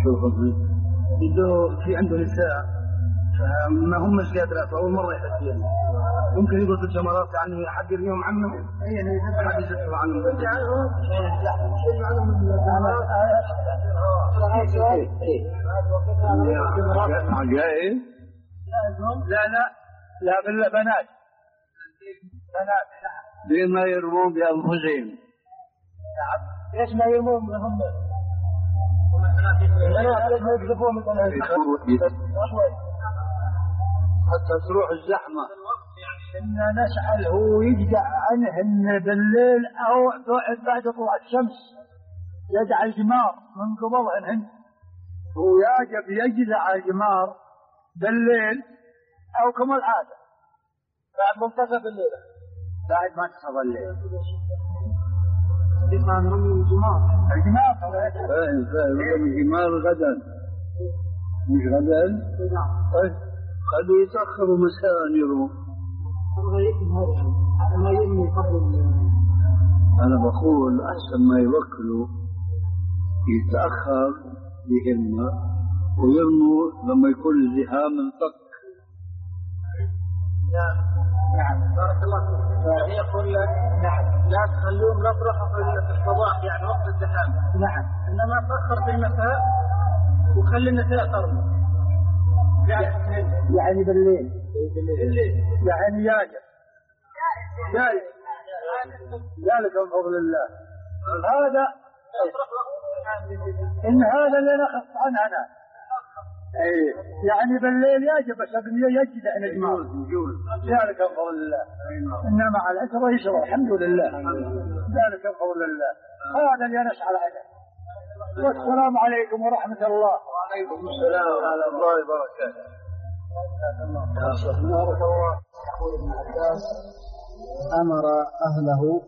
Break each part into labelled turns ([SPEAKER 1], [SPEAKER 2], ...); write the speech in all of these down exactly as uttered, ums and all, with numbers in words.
[SPEAKER 1] شوفوا يدو في عنده نساء ما هم مش قادرة فأول مرة يحسين ممكن يقول في الجمرات يعني حد يرميهم عنه حد يسفر عنه
[SPEAKER 2] جائز لا لا لا بالبنات بنات بما يرمون بأنفسهم
[SPEAKER 1] ليش ما يرمون بهم ليش ما يقذفون
[SPEAKER 2] حتى تروح الزحمة
[SPEAKER 1] إن نسأل هو يجدع عنهن بالليل أو بعد طلوع الشمس يجعل الجمار من قبضهن هو يجب يجدع الجمار بالليل أو كما العادة بعد منتصف الليل بعد ما تصل الليل الإمام رمي الجمار الجمار
[SPEAKER 2] فاهم فاهم الجمار غدا مش غدا طيب خلوا يتأخروا مساء يروح أنا بقول أحسن ما يوكلوا يتأخر بهم ويرموا لما يكون الزحام انفك.
[SPEAKER 1] نعم نعم بارك الله فيك. يقول نعم لا تخلوهم يطرحوا في الصباح يعني وقت الزحام. نعم إنما تأخر في المساء وخلي النساء ترمي يعني بالليل بالليل يعني ياجب جائز ذلك من فضل الله. هذا إن هذا اللي نخص عنه أنا أي يعني بالليل يجب بس يجد عن الجمال ذلك من فضل الله. إنما على العشرة يشرى الحمد لله ذلك من فضل الله. هذا اللي نسعى عنه. والسلام عليكم ورحمة الله.
[SPEAKER 2] وعليكم السلام ورحمة الله وبركاته.
[SPEAKER 1] بارك الله. يقول ابن عباس أمر أهله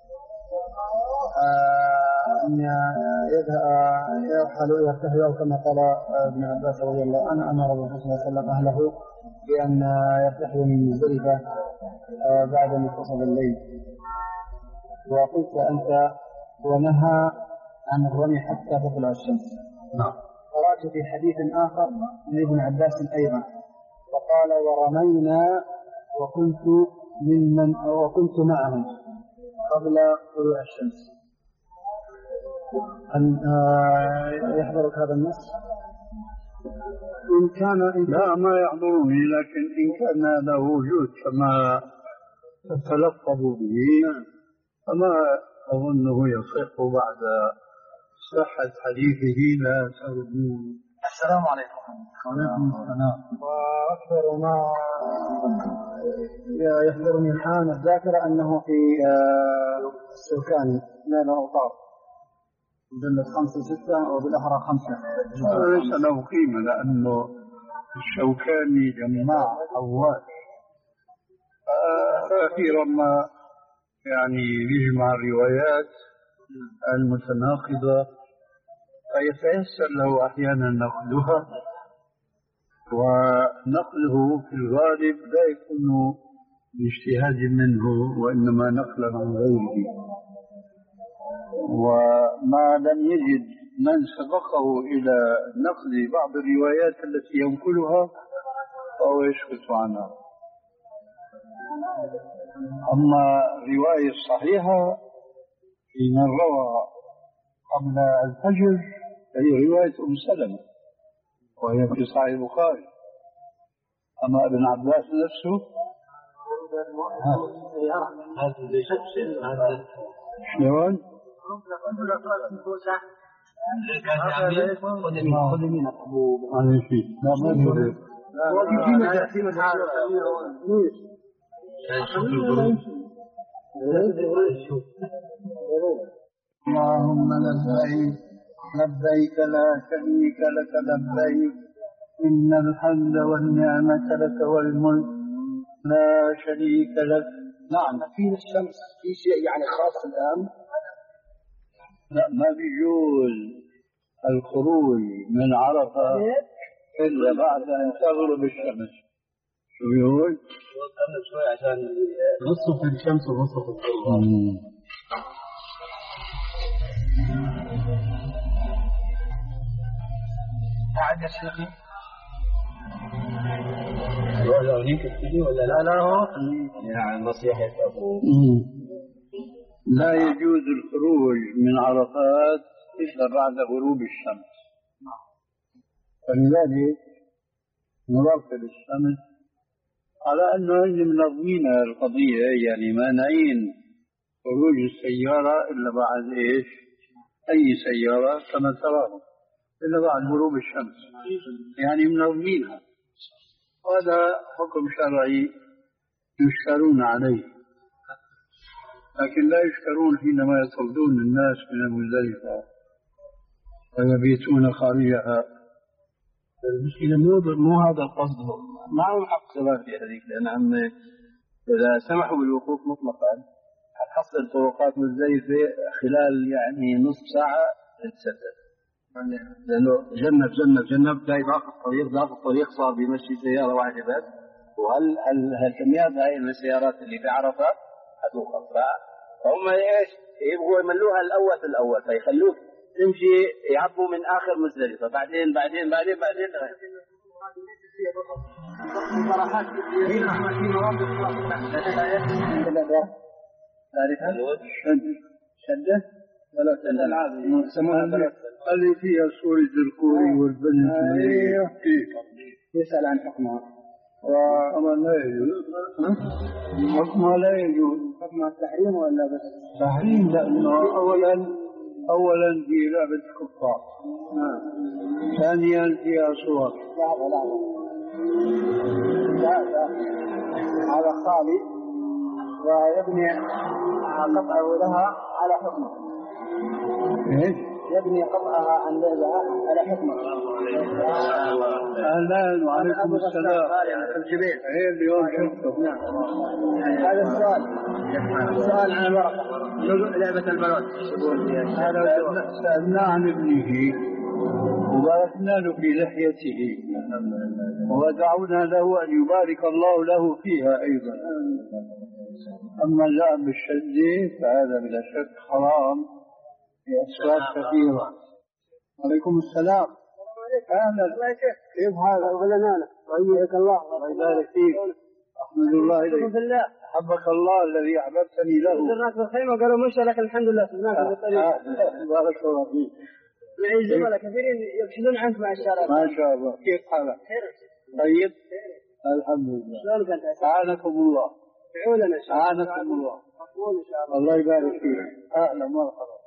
[SPEAKER 1] أن يرحلوا يرتحلوا أو كما قال ابن عباس رضي الله عنه أمر الرسول صلى الله عليه وسلم أهله بأن يرتحلوا من مزدلفة بعد منتصف الليل. وقلت أنت ونهى عن الرمي حتى تطلع الشمس.
[SPEAKER 2] نعم.
[SPEAKER 1] قرأت في حديث آخر من ابن عباس أيضا فقال ورمينا وكنت ممن وكنت معهم قبل طلوع الشمس. أن يحضرك هذا النص؟
[SPEAKER 2] إن كان لا ما يحضرني لكن إن كان له وجود كما تلفظوا به فما أظنه يصح بعد صحة حديثه لا تردون.
[SPEAKER 1] السلام عليكم.
[SPEAKER 2] وعليكم السلام.
[SPEAKER 1] وأكثر ما يحضرني الآن الذاكرة أنه في السلكاني نال الأوطار مجلد خمسة ستة أو بالأحرى خمسة.
[SPEAKER 2] ليس له قيمة لأنه الشوكاني جماع حواس أخيرا ما يعني يجمع الروايات المتناقضة فيتيسر له أحيانا نقلها ونقله في الغالب لا يكون باجتهاد منه وإنما نقلا عن غيره. وما لم يجد من سبقه إلى نقل بعض الروايات التي ينقلها فهو يسكت عنها. أما الرواية الصحيحة في من روى قبل الفجر هي رواية أم سلمة وهي في صحيح البخاري. أما ابن عباس نفسه شلون؟
[SPEAKER 1] خذ من أبو
[SPEAKER 2] هذا شيء لا ما يدري.
[SPEAKER 1] اللهم لبيك لبيك لا شريك لك لبيك إن الحمد والنعمة لك والملك لا شريك لك. نعم. في الشمس في شيء يعني خاص الآن؟
[SPEAKER 2] لا ما بيجوز الخروج من عرفة إلا بعد أن تغرب الشمس. شو بيقول؟
[SPEAKER 1] وقبل شوي عشان نصف في الشمس ونصف في الظل. بعد الشيخ
[SPEAKER 3] ولا هنيك تجي ولا لا؟
[SPEAKER 1] لا هو
[SPEAKER 3] يعني نصيحة أبو
[SPEAKER 2] لا يجوز الخروج من عرفات إلا بعد غروب الشمس، فلذلك نراقب الشمس على أنه منظمين القضية، يعني مانعين خروج السيارة إلا بعد إيش؟ أي سيارة كما تراه إلا بعد غروب الشمس، يعني منظمينها. هذا حكم شرعي يشكرون عليه، لكن لا يشكرون حينما يطردون الناس من المزدلفة ويبيتون خارجها.
[SPEAKER 3] المشكلة مو هذا القصد، ما هو حق صلاة في هذيك، لأن عم إذا سمحوا بالوقوف مطلقا حتحصل طرقات مزدلفة خلال يعني نصف ساعة تتسدد، لأنه جنب جنب جنب جاي ضاق الطريق ضاق الطريق صار بيمشي سيارة واحدة بس، وهل هالكميات هاي من السيارات اللي في عرفة هتوقف، فهم إيش يبغوا يملوها الأول في الأول، فيخلوك تمشي يعبوا من آخر مزدلفة بعدين بعدين بعدين بعدين
[SPEAKER 1] صراحات كثيرة في مواقف
[SPEAKER 2] تعرف شد شدة ولا شدة العادي يسمونها اللي فيها سورة الكوري والبنت.
[SPEAKER 1] ايوه يسأل عن حكمها.
[SPEAKER 2] وحكمها لا يجوز. حكمها لا يجوز.
[SPEAKER 1] حكمها التحريم ولا بس؟
[SPEAKER 2] تحريم، لأنه أولا أولا في لعبة كفار، ثانيا فيها صور.
[SPEAKER 1] لحظة لحظة هذا خالي ويبني قطعه لها على حكمه.
[SPEAKER 2] ايش؟
[SPEAKER 1] يبني قطعها عن لعبها على حكمه.
[SPEAKER 2] اهلا وعليكم السلام.
[SPEAKER 1] الجبيل
[SPEAKER 2] هي اليوم شفتوا.
[SPEAKER 1] نعم. هذا السؤال سؤال عن الورقة لعبة البلوت.
[SPEAKER 2] هذا سألنا عن ابنه وباركنا له في لحيته ودعونا له أن يبارك الله له فيها أيضا. أما اللعب بالشدة فهذا بلا شك حرام لأسباب كثيرة. عليكم السلام. أهلا، كيف حالك؟
[SPEAKER 1] أهلا وحياك الله.
[SPEAKER 2] الله يبارك فيك. أحمد الله إليك. حبك الله الذي أحببتني له.
[SPEAKER 1] الناس بالخيمة قالوا مشى لك الحمد لله.
[SPEAKER 2] بارك الله فيك.
[SPEAKER 1] معي زملاء كثيرين يبحثون عنك مع الشارع.
[SPEAKER 2] ما شاء الله. كيف حالك؟ طيب الحمد لله.
[SPEAKER 1] شلونك أنت؟
[SPEAKER 2] أعانكم الله.
[SPEAKER 1] ادعوا لنا إن شاء الله.
[SPEAKER 2] أعانكم الله.
[SPEAKER 1] مقبول إن شاء الله.
[SPEAKER 2] الله يبارك فيك. أهلا مرحبا.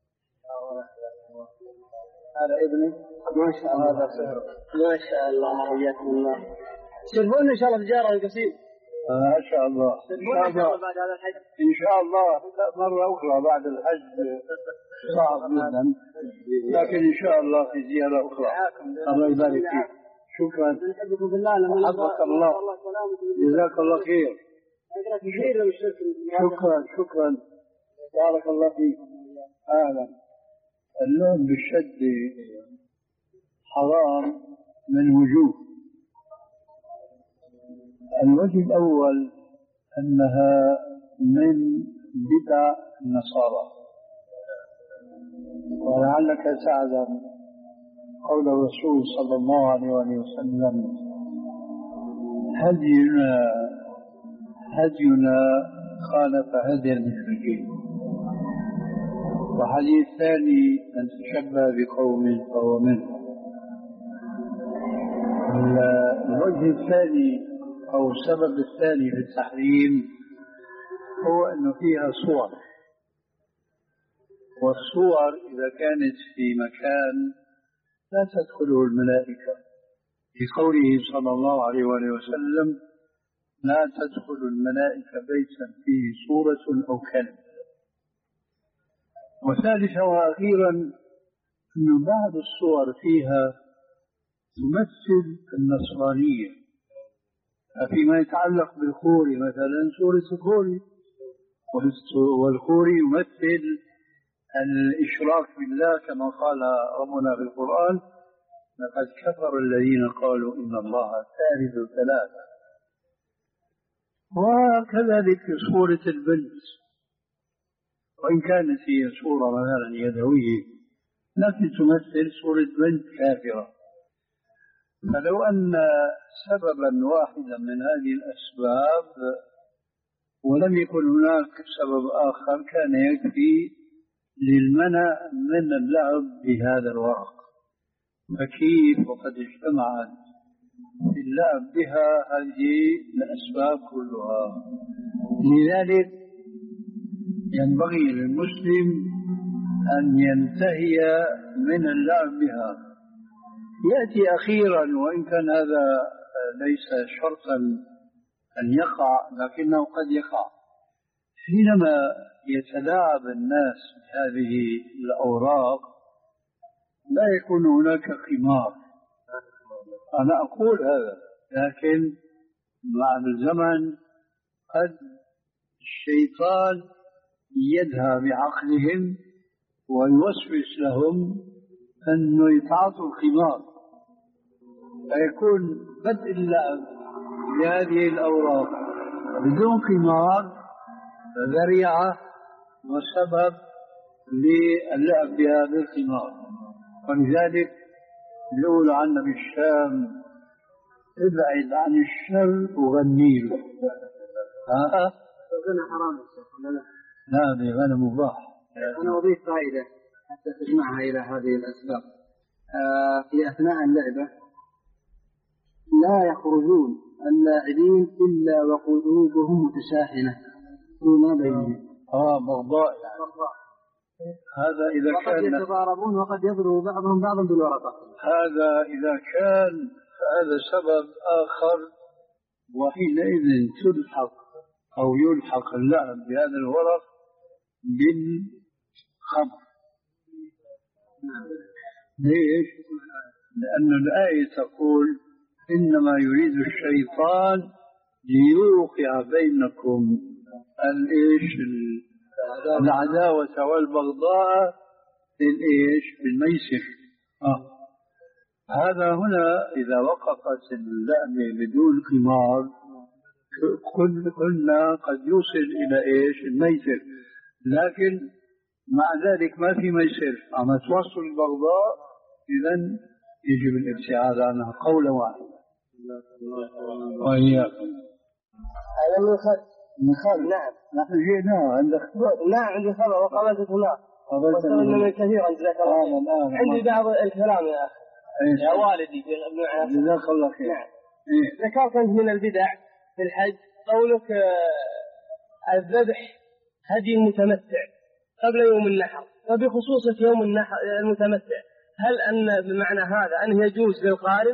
[SPEAKER 1] هذا ابني ما شاء الله. هذا سهر ما شاء الله حياكم الله. تشرفون إن شاء الله تجارة القصيم.
[SPEAKER 2] ما شاء الله.
[SPEAKER 1] إن شاء الله بعد هذا الحج.
[SPEAKER 2] إن شاء الله مرة أخرى بعد الحج صعب جدا، لكن إن شاء الله في زيارة أخرى. الله يبارك فيك. شكرا.
[SPEAKER 1] نحبكم بالله.
[SPEAKER 2] حفظك الله. جزاك الله خير. شكرا شكرا. بارك الله فيك. أهلا. اللون بالشد حرام من وجوه. الوجه الأول أنها من بدع النصارى، ولعلك تعلم قول الرسول صلى الله عليه وسلم: هدينا هدينا خالف هدي المشركين. وحديث ثاني: من تشبه بقوم فهو منهم. الوجه الثاني أو السبب الثاني في التحريم هو أنه فيها صور، والصور إذا كانت في مكان لا تدخله الملائكة، في قوله صلى الله عليه وسلم: لا تدخل الملائكة بيتا فيه صورة أو كلب. وثالثا وأخيرا أن بعض الصور فيها تمثل النصرانية. فيما يتعلق بالخوري مثلا سورة الخوري، والخوري يمثل الإشراك بالله كما قال ربنا في القرآن: لقد كفر الذين قالوا إن الله ثالث ثلاثة. وكذلك في صورة البنت، وإن كانت هي صورة مثلا يدوية لكن تمثل صورة بنت كافرة. فلو أن سببا واحدا من هذه الأسباب ولم يكن هناك سبب آخر كان يكفي للمنع من اللعب بهذا الورق، فكيف وقد اجتمعت اللعب بها هذه الأسباب كلها؟ لذلك ينبغي للمسلم أن ينتهي من اللعب بها. يأتي أخيرا، وإن كان هذا ليس شرطا أن يقع لكنه قد يقع، حينما يتلاعب الناس بهذه الأوراق لا يكون هناك قمار. أنا أقول هذا، لكن مع الزمن قد الشيطان يدهى بعقلهم ويوسوس لهم أنه يتعاطوا القمار، فيكون بدء اللعب بهذه الأوراق بدون قمار ذريعة وسبب للعب بهذا القمار. ولذلك يقول عنا بالشام: ابعد عن الشر وغني له. ها
[SPEAKER 4] غنى حرام ولا لا؟
[SPEAKER 2] لا، بغنى مباح.
[SPEAKER 4] أنا أضيف فائدة حتى تجمعها إلى هذه الأسباب. آه في أثناء اللعبة لا يخرجون اللاعبين إلا وقلوبهم متشاحنة فيما بينهم.
[SPEAKER 2] آه بغضاء يعني. هذا إذا
[SPEAKER 4] وقد
[SPEAKER 2] كان
[SPEAKER 4] يتضاربون وقد يضرب بعضهم بعضا بالورقة.
[SPEAKER 2] هذا إذا كان هذا سبب آخر، وحينئذ تلحق أو يلحق اللعب بهذا الورق بالخمر. ليش؟ لأن الآية تقول: إنما يريد الشيطان ليوقع بينكم الإيش العداوة والبغضاء بالإيش بالميسر. آه. هذا هنا إذا وقفت اللعبة بدون قمار قلنا قد يوصل إلى إيش الميسر، لكن مع ذلك ما في ميسر، أما توصل البغضاء إذن يجب الابتعاد عنها قولا واحدا. وإياكم.
[SPEAKER 4] هذا من خلف
[SPEAKER 2] من خلف.
[SPEAKER 4] نعم.
[SPEAKER 2] نحن جئنا عندك خبر.
[SPEAKER 4] لا عندي خبر وقابلت هناك وصلنا من كثيرا. جزاك الله خير. عندي بعض الكلام يا أخي. يا والدي ابن عاصم.
[SPEAKER 2] جزاك الله خير.
[SPEAKER 4] نعم. ذكرت أنت من البدع في الحج قولك آه الذبح هدي المتمتع قبل يوم النحر، فبخصوص يوم النحر المتمتع هل أن بمعنى هذا أنه يجوز للقارن؟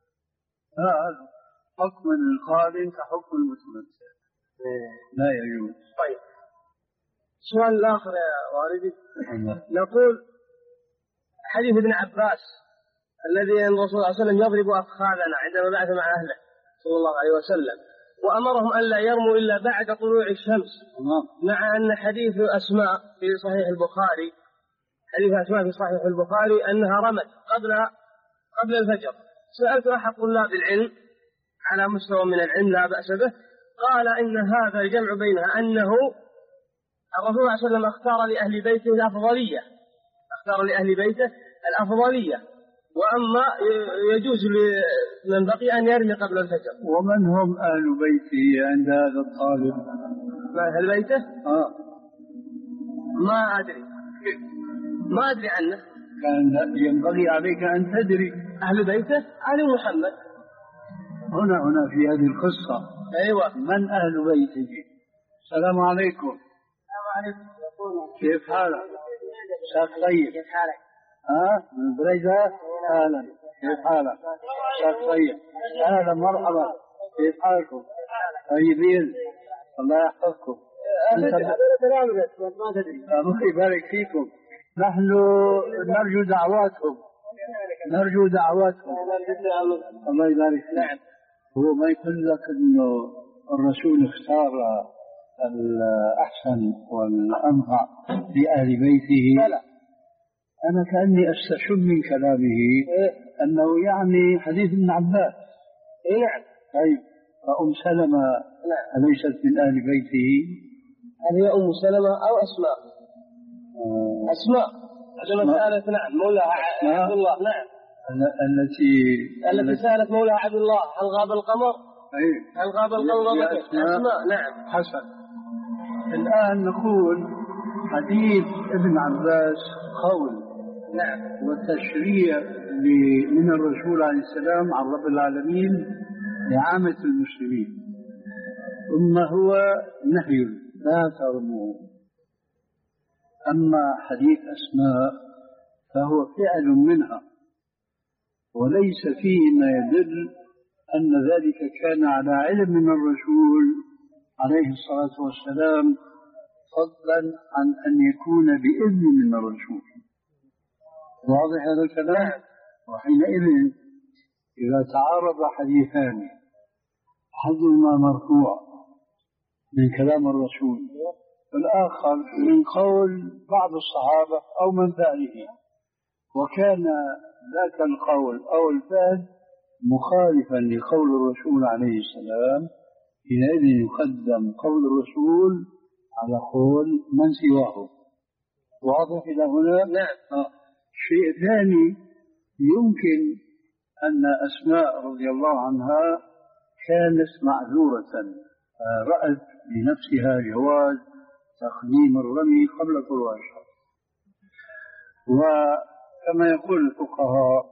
[SPEAKER 2] لا، حكم القارن كحكم المتمتع لا يجوز.
[SPEAKER 4] طيب، السؤال الآخر يا والدي نقول حديث ابن عباس الذي الرسول صلى الله عليه وسلم يضرب أفخاذنا عندما بعث مع أهله صلى الله عليه وسلم وأمرهم ألا يرموا إلا بعد طلوع الشمس، مع أن حديث أسماء في صحيح البخاري حديث أسماء في صحيح البخاري أنها رمت قبل قبل الفجر. سألت أحد طلاب العلم على مستوى من العلم لا بأس به، قال إن هذا الجمع بينها أنه الرسول صلى الله عليه وسلم اختار لأهل بيته الأفضلية اختار لأهل بيته الأفضلية وأما يجوز لمن بقي أن يرمي قبل الفجر.
[SPEAKER 2] ومن هم أهل بيته عند هذا الطالب؟
[SPEAKER 4] أهل بيته؟
[SPEAKER 2] آه.
[SPEAKER 4] ما أدري ما أدري عنه.
[SPEAKER 2] كان ينبغي عليك أن تدري.
[SPEAKER 4] أهل بيته أهل محمد.
[SPEAKER 2] هنا هنا في هذه القصة
[SPEAKER 4] أيوة.
[SPEAKER 2] من أهل بيته؟ السلام عليكم.
[SPEAKER 4] السلام عليكم.
[SPEAKER 2] كيف حالك؟ شاك طيب.
[SPEAKER 4] كيف حالك؟
[SPEAKER 2] ها من بريدة؟ أهلا. كيف حالك؟ شاك طيب. أهلا مرحبا. كيف حالكم؟ طيبين. الله يحفظكم.
[SPEAKER 4] ما تدري.
[SPEAKER 2] الله يبارك فيكم. نحن نرجو دعواتهم نرجو دعواتهم الله يبارك فيك.
[SPEAKER 4] نعم.
[SPEAKER 2] هو ما يقول لك إنه الرسول اختار الأحسن والأنفع لأهل بيته؟
[SPEAKER 4] لا.
[SPEAKER 2] أنا كأني أستشم من كلامه أنه يعني حديث ابن عباس.
[SPEAKER 4] نعم.
[SPEAKER 2] طيب، فأم سلمة أليست من أهل بيته؟
[SPEAKER 4] هل هي أم سلمة أو أسماء؟
[SPEAKER 2] آه.
[SPEAKER 4] أسماء. عندما سألت نعم مولاها عبد الله. نعم.
[SPEAKER 2] التي
[SPEAKER 4] التي سألت مولى عبد الله هل غاب القمر؟
[SPEAKER 2] أي
[SPEAKER 4] هل غاب القمر؟ أسماء. نعم.
[SPEAKER 2] حسن. الآن نقول حديث ابن عباس قول
[SPEAKER 4] نعم
[SPEAKER 2] وتشريع من الرسول عليه السلام عن رب العالمين لعامة المسلمين، ثم هو نهي لا ترموا. أما حديث أسماء فهو فعل منها، وليس فيه ما يدل أن ذلك كان على علم من الرسول عليه الصلاة والسلام، فضلا عن أن يكون بإذن من الرسول. واضح هذا الكلام؟ وحينئذ إذا تعارض حديثان أحدهما مرفوع من كلام الرسول والآخر من قول بعض الصحابة أو من فعله، وكان ذاك القول أو الفعل مخالفا لقول الرسول عليه السلام، حينئذ يقدم قول الرسول على قول من سواه. واضح إلى هنا؟
[SPEAKER 4] نعم.
[SPEAKER 2] شيء ثاني، يمكن أن أسماء رضي الله عنها كانت معذورة، رأت بنفسها جواز تقديم الرمي قبل طلوع الشمس. وكما يقول الفقهاء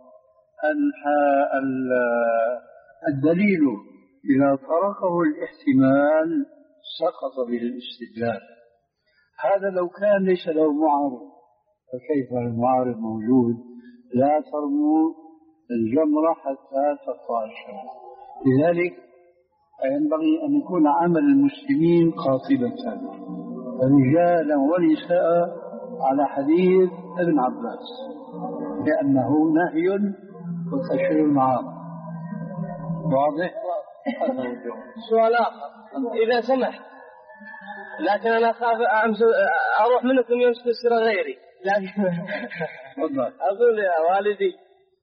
[SPEAKER 2] الدليل إذا طرقه الاحتمال سقط به الاستدلال. هذا لو كان ليس له معارض، فكيف المعارض موجود؟ لا ترموا الجمرة حتى تطلع الشمس. لذلك ينبغي أن يكون عمل المسلمين قاطبة رجالا ونساء على حديث ابن عباس، لأنه نهي وتشريع معارض. واضح؟
[SPEAKER 4] سؤال آخر إذا سمحت، لكن أنا أخاف أروح منكم يمسك السر غيري، لكن أقول يا والدي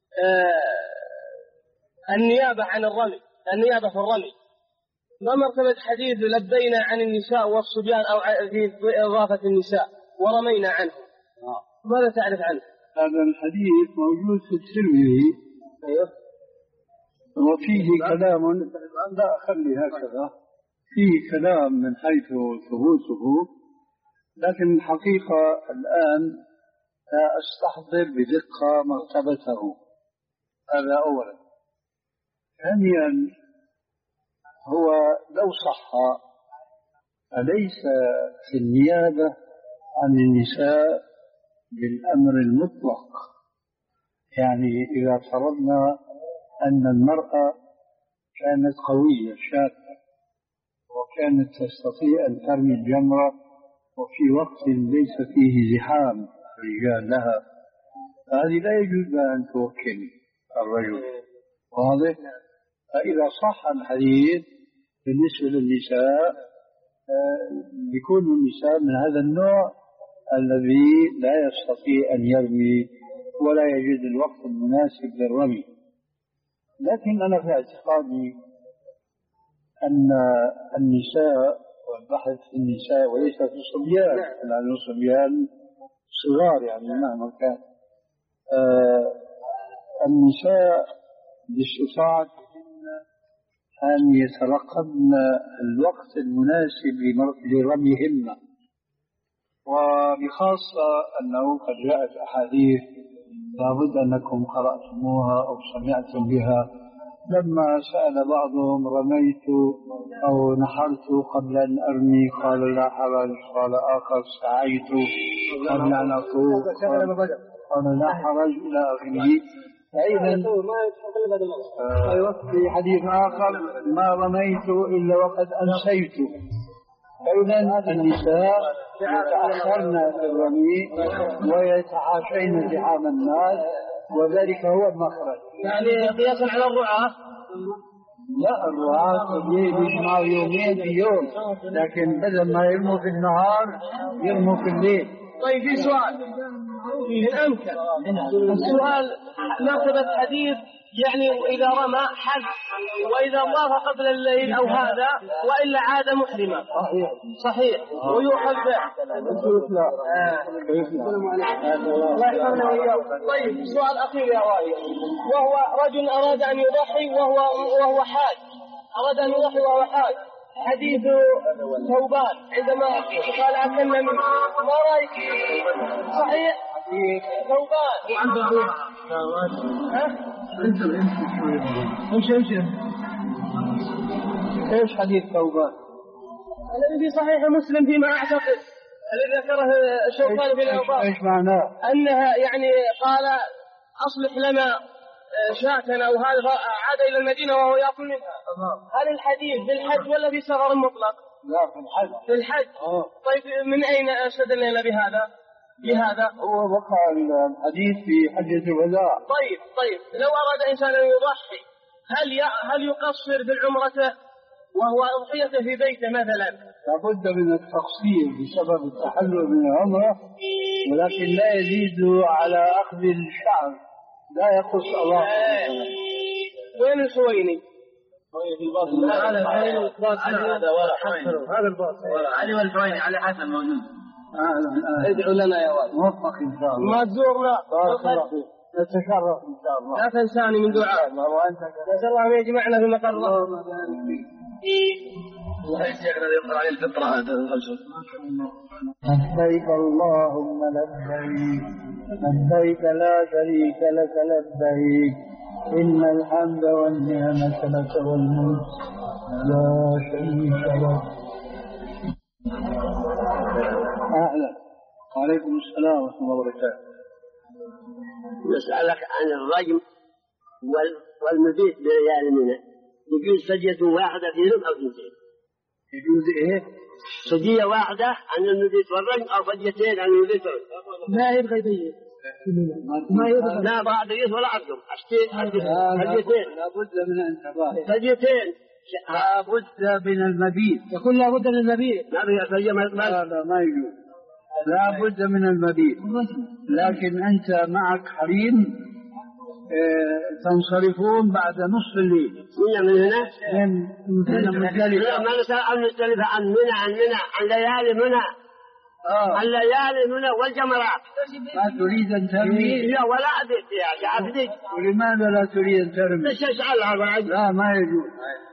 [SPEAKER 4] آه النيابة عن الرمي، النيابة في الرمي ما مرتبة حديث لبينا عن النساء والصبيان أو في إضافة النساء ورمينا عنه؟ ماذا تعرف عنه؟
[SPEAKER 2] هذا الحديث موجود في الترمذي.
[SPEAKER 4] أيوه.
[SPEAKER 2] وفيه كلام، لا أخلي هكذا، فيه كلام من حيث ثبوته، لكن الحقيقة الآن لا أستحضر بدقة مرتبته. هذا أولا. ثانيا، هو لو صح أليس في النيابة عن النساء بالأمر المطلق؟ يعني إذا فرضنا أن المرأة كانت قوية شابة وكانت تستطيع أن ترمي الجمرة وفي وقت ليس فيه زحام رجال لها، فهذه لا يجوز أن توكل الرجل. واضح؟ فإذا صح الحديث بالنسبة للنساء يكون النساء من هذا النوع الذي لا يستطيع أن يرمي ولا يجد الوقت المناسب للرمي. لكن أنا في اعتقادي أن النساء، والبحث في النساء وليس في الصبيان، لأن الصبيان صغار يعني مهما كان، آه النساء باستطاعتهن أن يترقبن الوقت المناسب لرميهن، وبخاصة أنه قد جاءت أحاديث لابد أنكم قرأتموها أو سمعتم بها، لما سأل بعضهم رميت أو نحرت قبل أن أرمي قال لا حرج، قال آخر سعيت قبل أن أطوف قال لا حرج إلى آخره. فإذا في حديث آخر ما رميت إلا وقد أنسيت. فإذا النساء يتأخرن في الرمي ويتحاشين زحام الناس، وذلك هو المخرج.
[SPEAKER 4] يعني قياسا على الرعاة؟
[SPEAKER 2] لا، الرعاة يجمعوا يومين في يوم، لكن بدل ما يرموا في النهار يرموا في الليل.
[SPEAKER 4] طيب في سؤال إن أمكن، السؤال مرتبة حديث يعني إذا رمى حج وإذا طاف قبل الليل أو هذا وإلا عاد محرما صحيح ويؤخذ به. الله يحفظنا وإياكم. طيب سؤال أخير يا والي، وهو رجل أراد أن يضحي وهو وهو حاج، أراد أن يضحي وهو حاج. حديث ثوبان عندما قال أكلنا منه، ما رأيك؟ صحيح ثوبان وعنده امشي امشي.
[SPEAKER 2] ايش حديث ثوبان؟
[SPEAKER 4] الذي في صحيح مسلم فيما اعتقد، الذي ذكره الشوكاني في الاوقاف.
[SPEAKER 2] ايش معناه؟
[SPEAKER 4] انها يعني قال اصلح لنا شاة او هذا، عاد الى المدينه وهو ياكل منها. هل الحديث في الحج ولا في سفر مطلق؟
[SPEAKER 2] لا في الحج.
[SPEAKER 4] في الحج. أوه. طيب من اين استدلنا بهذا؟ بهذا
[SPEAKER 2] هو وقع الحديث في حجة الوداع.
[SPEAKER 4] طيب طيب لو أراد إنسان أن يضحي هل ي... هل يقصر بالعمرة وهو أضحيته في بيته مثلا؟
[SPEAKER 2] لابد من التقصير بسبب التحلل من العمرة، ولكن لا يزيد على أخذ الشعر، لا يقص الله.
[SPEAKER 4] وين الحويني؟
[SPEAKER 3] هذا هذا ولا حويني،
[SPEAKER 4] هذا الباص
[SPEAKER 3] علي والحويني علي حسن موجود.
[SPEAKER 2] آه
[SPEAKER 4] ادعو لنا يا والد.
[SPEAKER 2] موفق إن شاء الله.
[SPEAKER 4] ما تزورنا.
[SPEAKER 2] بارك الله فيك. نتشرف إن شاء الله.
[SPEAKER 4] لا تنساني من دعاء.
[SPEAKER 2] الله وأنت.
[SPEAKER 4] نسأل الله أن يجمعنا في مقر الله.
[SPEAKER 2] اللهم بارك فيك.
[SPEAKER 3] الله يشيخنا يقرأ عليه الفطرة هذا الغلسل.
[SPEAKER 2] لبيك اللهم لبيك لبيك لا شريك لك لبيك إن الحمد والنعمة لك والملك لا شريك لك. أهلا. وعليكم السلام ورحمة الله وبركاته.
[SPEAKER 5] نسألك عن الرجم والمبيت بريال منى، يجوز سجية واحدة فيهم أو اثنتين؟
[SPEAKER 2] يجوز إيه؟
[SPEAKER 5] سجية واحدة عن المبيت والرجم أو سجيتين عن المبيت والرجم.
[SPEAKER 4] لا يبغى يبين.
[SPEAKER 5] ما يبغى. لا بعد يبغى ولا أرجم. سجيتين.
[SPEAKER 2] لابد من انتباه.
[SPEAKER 5] سجيتين.
[SPEAKER 2] لابد من المبيت.
[SPEAKER 4] يقول لابد من المبيت.
[SPEAKER 5] ما بيها سجية ما
[SPEAKER 2] لا لا ما يجوز. لابد من المبيت. لكن أنت معك حريم تنصرفون بعد نصف الليل.
[SPEAKER 5] من من هنا؟
[SPEAKER 2] من مزدلفة.
[SPEAKER 5] لا ما نسأل عن مزدلفة، عن منى عن منى عن ليالي منى.
[SPEAKER 2] آه.
[SPEAKER 5] عن ليالي منى والجمرات.
[SPEAKER 2] ما تريد أن ترمي؟
[SPEAKER 5] لا ولا أبيت يا عبدي.
[SPEAKER 2] ولماذا لا تريد أن ترمي؟
[SPEAKER 5] ليش أسألها بعد؟
[SPEAKER 2] لا ما يجوز.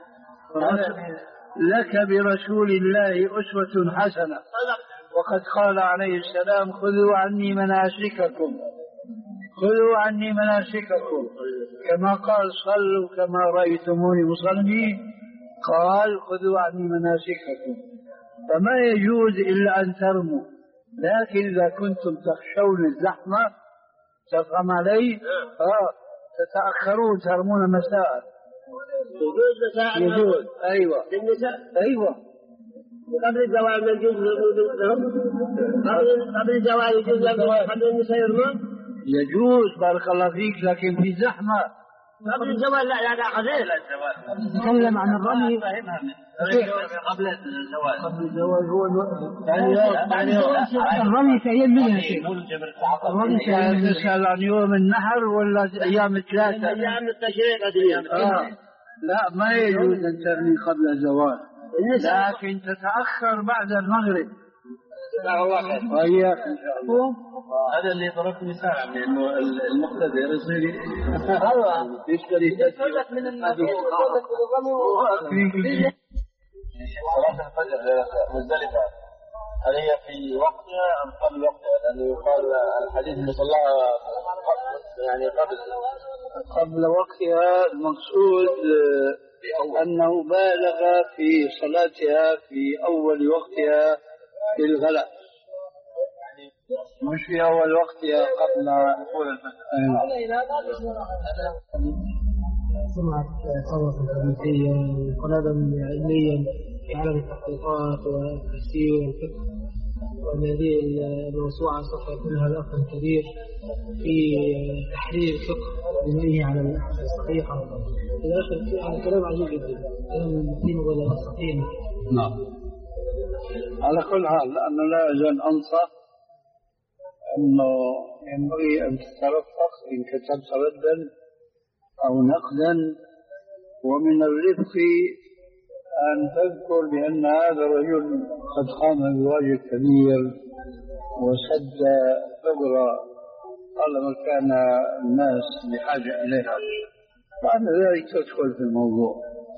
[SPEAKER 2] لك برسول الله أسوة حسنة، وقد قال عليه السلام خذوا عني مناسككم خذوا عني مناسككم كما قال صلوا كما رأيتموني مصلي، قال خذوا عني مناسككم. فما يجوز إلا أن ترموا، لكن إذا كنتم تخشون الزحمة تفهم علي آه. تتأخرون ترمون مساء.
[SPEAKER 5] يجوز.
[SPEAKER 2] أيوة
[SPEAKER 5] النساء.
[SPEAKER 2] أيوة
[SPEAKER 5] قبل الزواج يجوز لهم. قبل الزواج يجوز لهم قبل النساء يرمون.
[SPEAKER 2] يجوز بارك الله فيك، لكن في زحمة.
[SPEAKER 5] قبل الزواج لا لا قبل
[SPEAKER 4] الزواج. نتكلم عن الرمي
[SPEAKER 3] قبل الزواج.
[SPEAKER 2] قبل الزواج هو
[SPEAKER 4] يعني الرمي في أيام منها شيء.
[SPEAKER 2] الرمي يعني تسأل عن يوم النحر ولا أيام الثلاثة؟
[SPEAKER 5] أيام التشريق.
[SPEAKER 2] آه. لا ما يجوز أن ترمي قبل الزواج، لكن تتأخر بعد المغرب. وإياك إن شاء الله.
[SPEAKER 3] هذا اللي ضربت مثال لأنه المقتدر يصير الله يشتري تسجيل من النبي. صلاة الفجر مزدلفة هل هي في وقتها أم قبل وقتها؟ لأنه يقال الحديث اللي صلاها يعني قبل
[SPEAKER 2] قبل وقتها، المقصود أنه بالغ في صلاتها في أول وقتها في الغلاء، مش في أول وقتها قبل دخول الفجر.
[SPEAKER 4] سمعت صوت الحديثية وقنادا علميا في عالم التحقيقات والتفسير والفقه، وأن هذه الموسوعة سوف يكون لها الأثر الكبير في تحرير الفقه بنائه على الصحيحة. هذا كلام عجيب جدا، كلام المسلمين ولا المستقيم.
[SPEAKER 2] نعم. على كل حال لأنه لا أزال أنصح أنه ينبغي أن تترفق إن كتبت ردا أو نقدا. ومن الرفق أن تذكر بأن هذا الرجل قد قام بواجب كبير وسد ثغرة طالما كان الناس بحاجة إليها، بعد ذلك تدخل في الموضوع.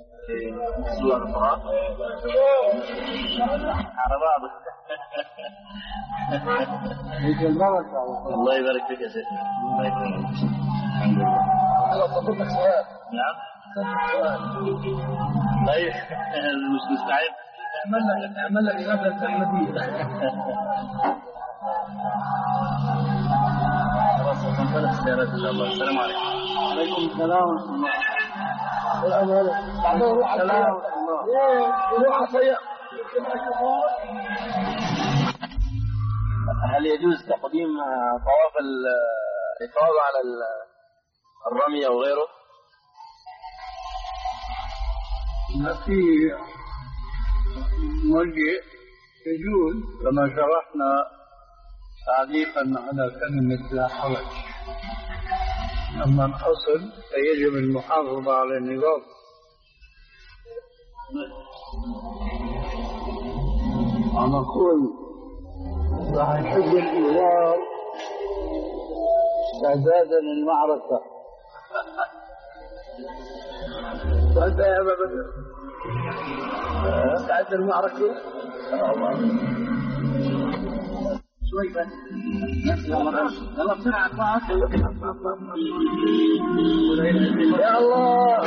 [SPEAKER 6] الله يبارك فيك يا سيدي. الله يكرمك. الحمد لله. نعم. طيب مش مستعد.
[SPEAKER 4] اعمل لك اعمل لك غدا احمديه.
[SPEAKER 6] خلاص ننطلق السيارات ان شاء الله. السلام عليكم.
[SPEAKER 2] وعليكم السلام ورحمة الله.
[SPEAKER 3] هل يجوز تقديم طواف الإفاضة على الرمي أو غيره؟
[SPEAKER 2] ما في موجه يجوز كما شرحنا تعليقا على كلمة لا حرج. أما الأصل فيجب المحافظة على النظام. أنا أقول راح نشد الإزار استعدادا للمعركة.
[SPEAKER 4] وأنت يا أبا بدر استعد للمعركة؟ شوي بس. يلا بسرعة يا الله.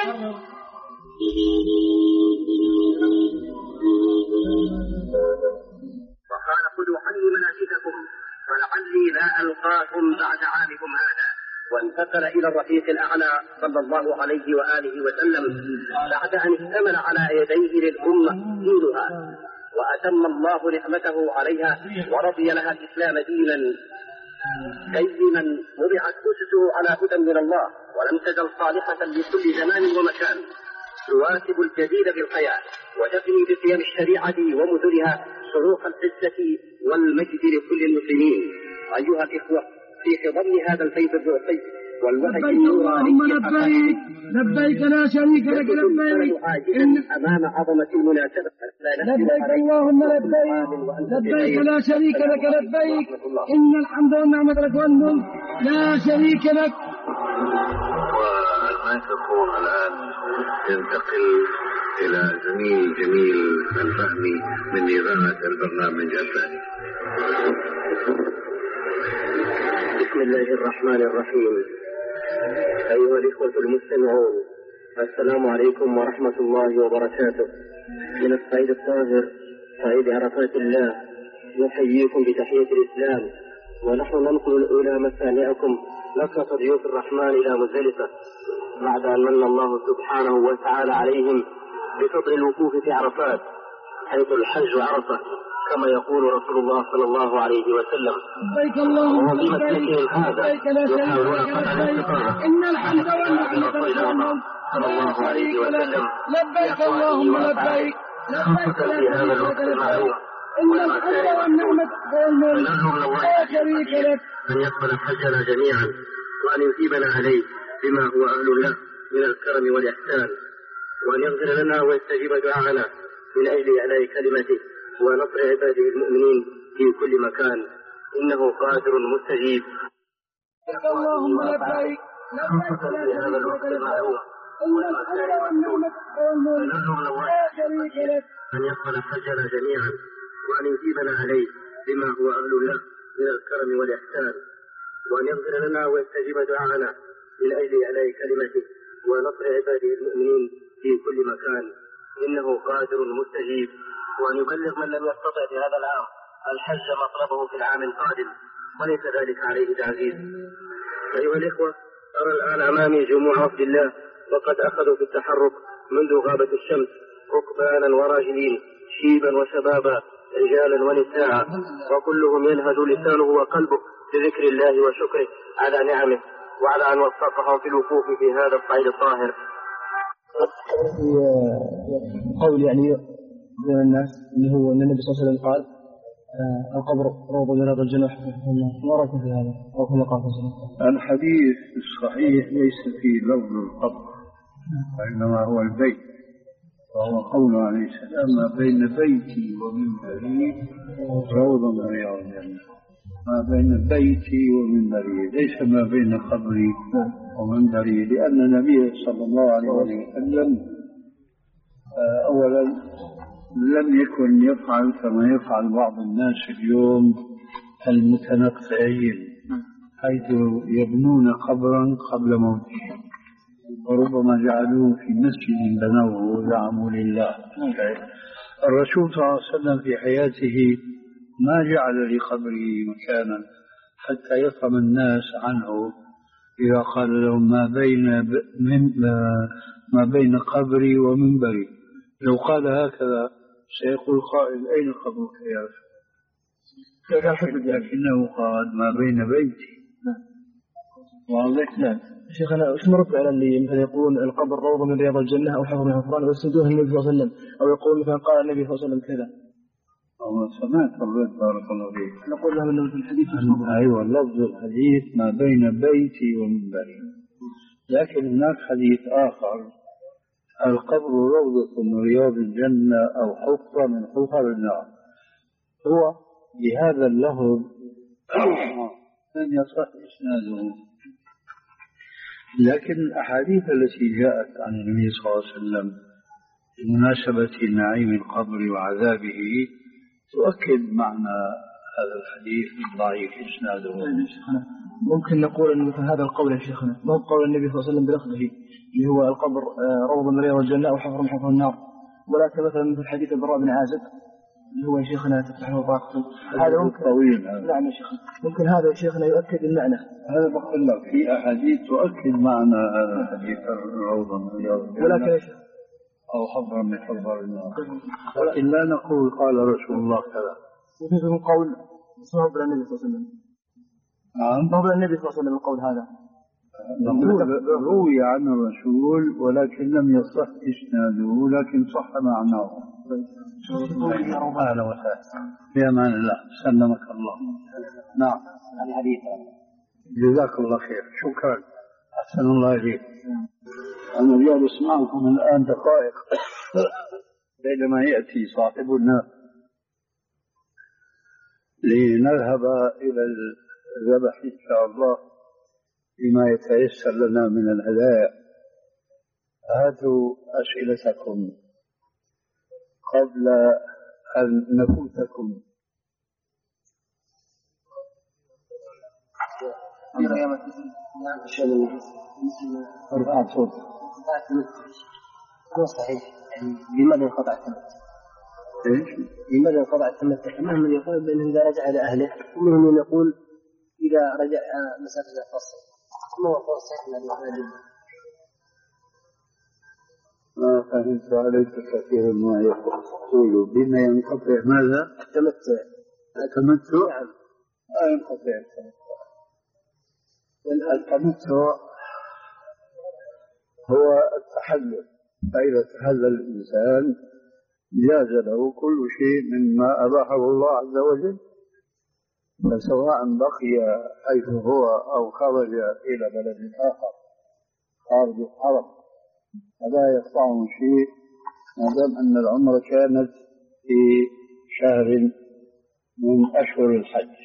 [SPEAKER 5] وقال خذوا عني مناسككم فلعلي لا ألقاكم بعد عامكم هذا، وانتقل إلى الرفيق الأعلى صلى الله عليه وآله وسلم بعد أن اشتمل على يديه للأمة دينها، وأتم الله نعمته عليها ورضي لها الإسلام دينا قيما وضعت أسسه على هدى من الله، ولم تزل صالحة لكل زمان ومكان، تواكب الجديد بالحياة وتبني بقيم الشريعة ومثلها شروق العزة والمجد لكل المسلمين. أيها الإخوة، في حضن هذا الفيض الرؤسي والوحي النوراني
[SPEAKER 4] لبيك لبيك لا شريك لك لبيك
[SPEAKER 5] أمام عظمة المناسبة.
[SPEAKER 4] لبيك اللهم لبيك لبيك لا شريك لك لبيك إن الحمد والنعمة لك والملك لا شريك لك.
[SPEAKER 7] والميكروفون الآن ينتقل إلى زميل جميل الفهمي من إذاعة البرنامج الثاني.
[SPEAKER 5] بسم الله الرحمن الرحيم. أيها الإخوة المستمعون، السلام عليكم ورحمة الله وبركاته. من الصعيد الطاهر صعيد عرفات الله نحييكم بتحية الإسلام، ونحن ننقل إلى مسامعكم نصرة ضيوف الرحمن إلى مزدلفة بعد أن من الله سبحانه وتعالى عليهم بفضل الوقوف في عرفات، حيث الحج عرفة كما يقول رسول الله صلى الله عليه وسلم.
[SPEAKER 4] لبيك اللهم
[SPEAKER 5] وفي مسلكهم هذا يحاولون قطع الاستقامة
[SPEAKER 4] إن الحمد والنعمة لك
[SPEAKER 5] صلى الله عليه وسلم
[SPEAKER 4] لبيك اللهم لبيك
[SPEAKER 5] خاصة في هذا الوقت المعلوم
[SPEAKER 4] إن الحمد والنعمة والملك لا شريك لك.
[SPEAKER 5] أن يقبل حجنا جميعا وأن يثيبنا عليه بما هو أهل له من الكرم والإحسان، وأن يغفر لنا ويستجيب دعاءنا من أجل إعلاء كلمته ونصر عباده المؤمنين في كل مكان، إنه قادر مستجيب.
[SPEAKER 4] اللهم لبيك
[SPEAKER 5] خاصة في هذا الوقت المعلوم
[SPEAKER 4] إن الحمد والنعمة والملك لا شريك لك.
[SPEAKER 5] أن يقبل حجنا جميعا وأن يثيبنا عليه بما هو أهل له من الكرم والإحسان، وأن يغفر لنا ويستجيب دعاءنا من أجل إعلاء كلمته ونصر عباده المؤمنين في كل مكان، إنه قادر مستجيب. وأن يبلغ من لم يستطع في هذا العام الحج مطلبه في العام القادم، وليس ذلك عليه بعزيز. أيها الإخوة، أرى الآن أمامي جموع وفد الله وقد أخذوا في التحرك منذ غابة الشمس، ركبانا وراجلين، شيبا وشبابا، رجالا ونساء، وكلهم ينهج لسانه وقلبه بذكر الله وشكره على نعمه وعلى أن وفقهم في الوقوف في هذا الصعيد الطاهر.
[SPEAKER 3] قول يعني بين الناس اللي هو أن النبي صلى الله عليه وسلم قال
[SPEAKER 4] القبر روضة من رياض الجنة ما رأيكم في هذا أو كما قال
[SPEAKER 2] الحديث الصحيح ليس فيه لفظ القبر وإنما هو البيت، وهو قوله عليه السلام ما بين بيتي ومنبري روضة من رياض الجنة. ما بين بيتي ومنبري ليس ما بين قبري ومنبري، لأن النبي صلى الله عليه وسلم أولا لم يكن يفعل كما يفعل بعض الناس اليوم المتنقعين، حيث يبنون قبرا قبل موتهم، وربما جعلوه في مسجد بنوه وزعموا لله. الرسول صلى الله عليه وسلم في حياته ما جعل لقبره مكانا حتى يفهم الناس عنه إذا قال لهم ما بين ب... من... ما بين قبري ومنبري. لو قال هكذا سيقول قائل أين قبرك يا رسول؟ لكنه قال ما بين بيتي. واضح؟
[SPEAKER 4] نعم. شيخنا وش نرد على اللي مثلا يقول القبر روضة من رياض الجنة أو حفر من حفران ويسندوه النبي صلى الله عليه وسلم، أو يقول مثلا قال النبي صلى الله عليه وسلم كذا؟
[SPEAKER 2] أو سمعت الرد بارك الله فيك.
[SPEAKER 4] نقول لهم أنه في الحديث
[SPEAKER 2] أيوة لفظ الحديث ما بين بيتي ومنبري، لكن هناك حديث آخر القبر روضة من رياض الجنة أو حفرة من حفر النار، هو بهذا اللفظ لم يصح إسناده. لكن الأحاديث التي جاءت عن النبي صلى الله عليه وسلم بمناسبة نعيم القبر وعذابه تؤكد معنى هذا الحديث ضعيف إسناده.
[SPEAKER 4] ممكن نقول أن مثل هذا القول يا شيخنا ما هو قول النبي صلى الله عليه وسلم بلفظه اللي هو القبر روضة من رياض الجنة أو حفر من حفر النار، ولكن مثلا مثل حديث البراء بن عازب اللي هو يا شيخنا تفتح له طاقة هذا ممكن
[SPEAKER 2] طويل.
[SPEAKER 4] نعم يا شيخنا ممكن هذا يا شيخنا يؤكد المعنى.
[SPEAKER 2] هذا بقول لك في أحاديث تؤكد معنى هذا الحديث الروضة من رياض الجنة
[SPEAKER 4] ولكن يا شيخ
[SPEAKER 2] أو حفر من حفر النار، لكن لا نقول قال رسول الله كذا.
[SPEAKER 4] وفيكم قول صحب النبي صلى الله عليه وسلم.
[SPEAKER 2] نعم.
[SPEAKER 4] صحب النبي صلى الله عليه وسلم القول هذا
[SPEAKER 2] روي عن الرسول ولكن لم يصح إسناده لكن صح معناه. أهلا وسهلا في أمان الله سلمك الله. نعم
[SPEAKER 6] الحديث.
[SPEAKER 2] جزاك الله خير شكرا أحسن الله إليك. أنا جالس معكم الآن دقائق بينما يأتي صاحبنا لنذهب إلى الذبح إن شاء الله بما يتيسر لنا من الهدايا. هاتوا أسئلتكم قبل أن نفوتكم.
[SPEAKER 6] ارفع صوت. هو صحيح. لماذا انقطع التمتع؟
[SPEAKER 2] ايش؟
[SPEAKER 6] لماذا انقطع التمتع؟ منهم من يقول بأنه إذا رجع إلى أهله، ومنهم من يقول إذا رجع مسافة الفصل. ما هو القول الصحيح الذي يقول؟
[SPEAKER 2] ما فهمت عليك كثيرا ما يقول بما ينقطع ماذا؟
[SPEAKER 6] التمتع.
[SPEAKER 2] التمتع؟ نعم. لا ينقطع التمتع. التمتع هو التحلل، فإذا تحلل الإنسان جاز له كل شيء مما أباحه الله عز وجل، فسواء بقي حيث هو أو خرج إلى بلد آخر خارج الحرم فلا يقطعه شيء ما دام أن العمرة كانت في شهر من أشهر الحج.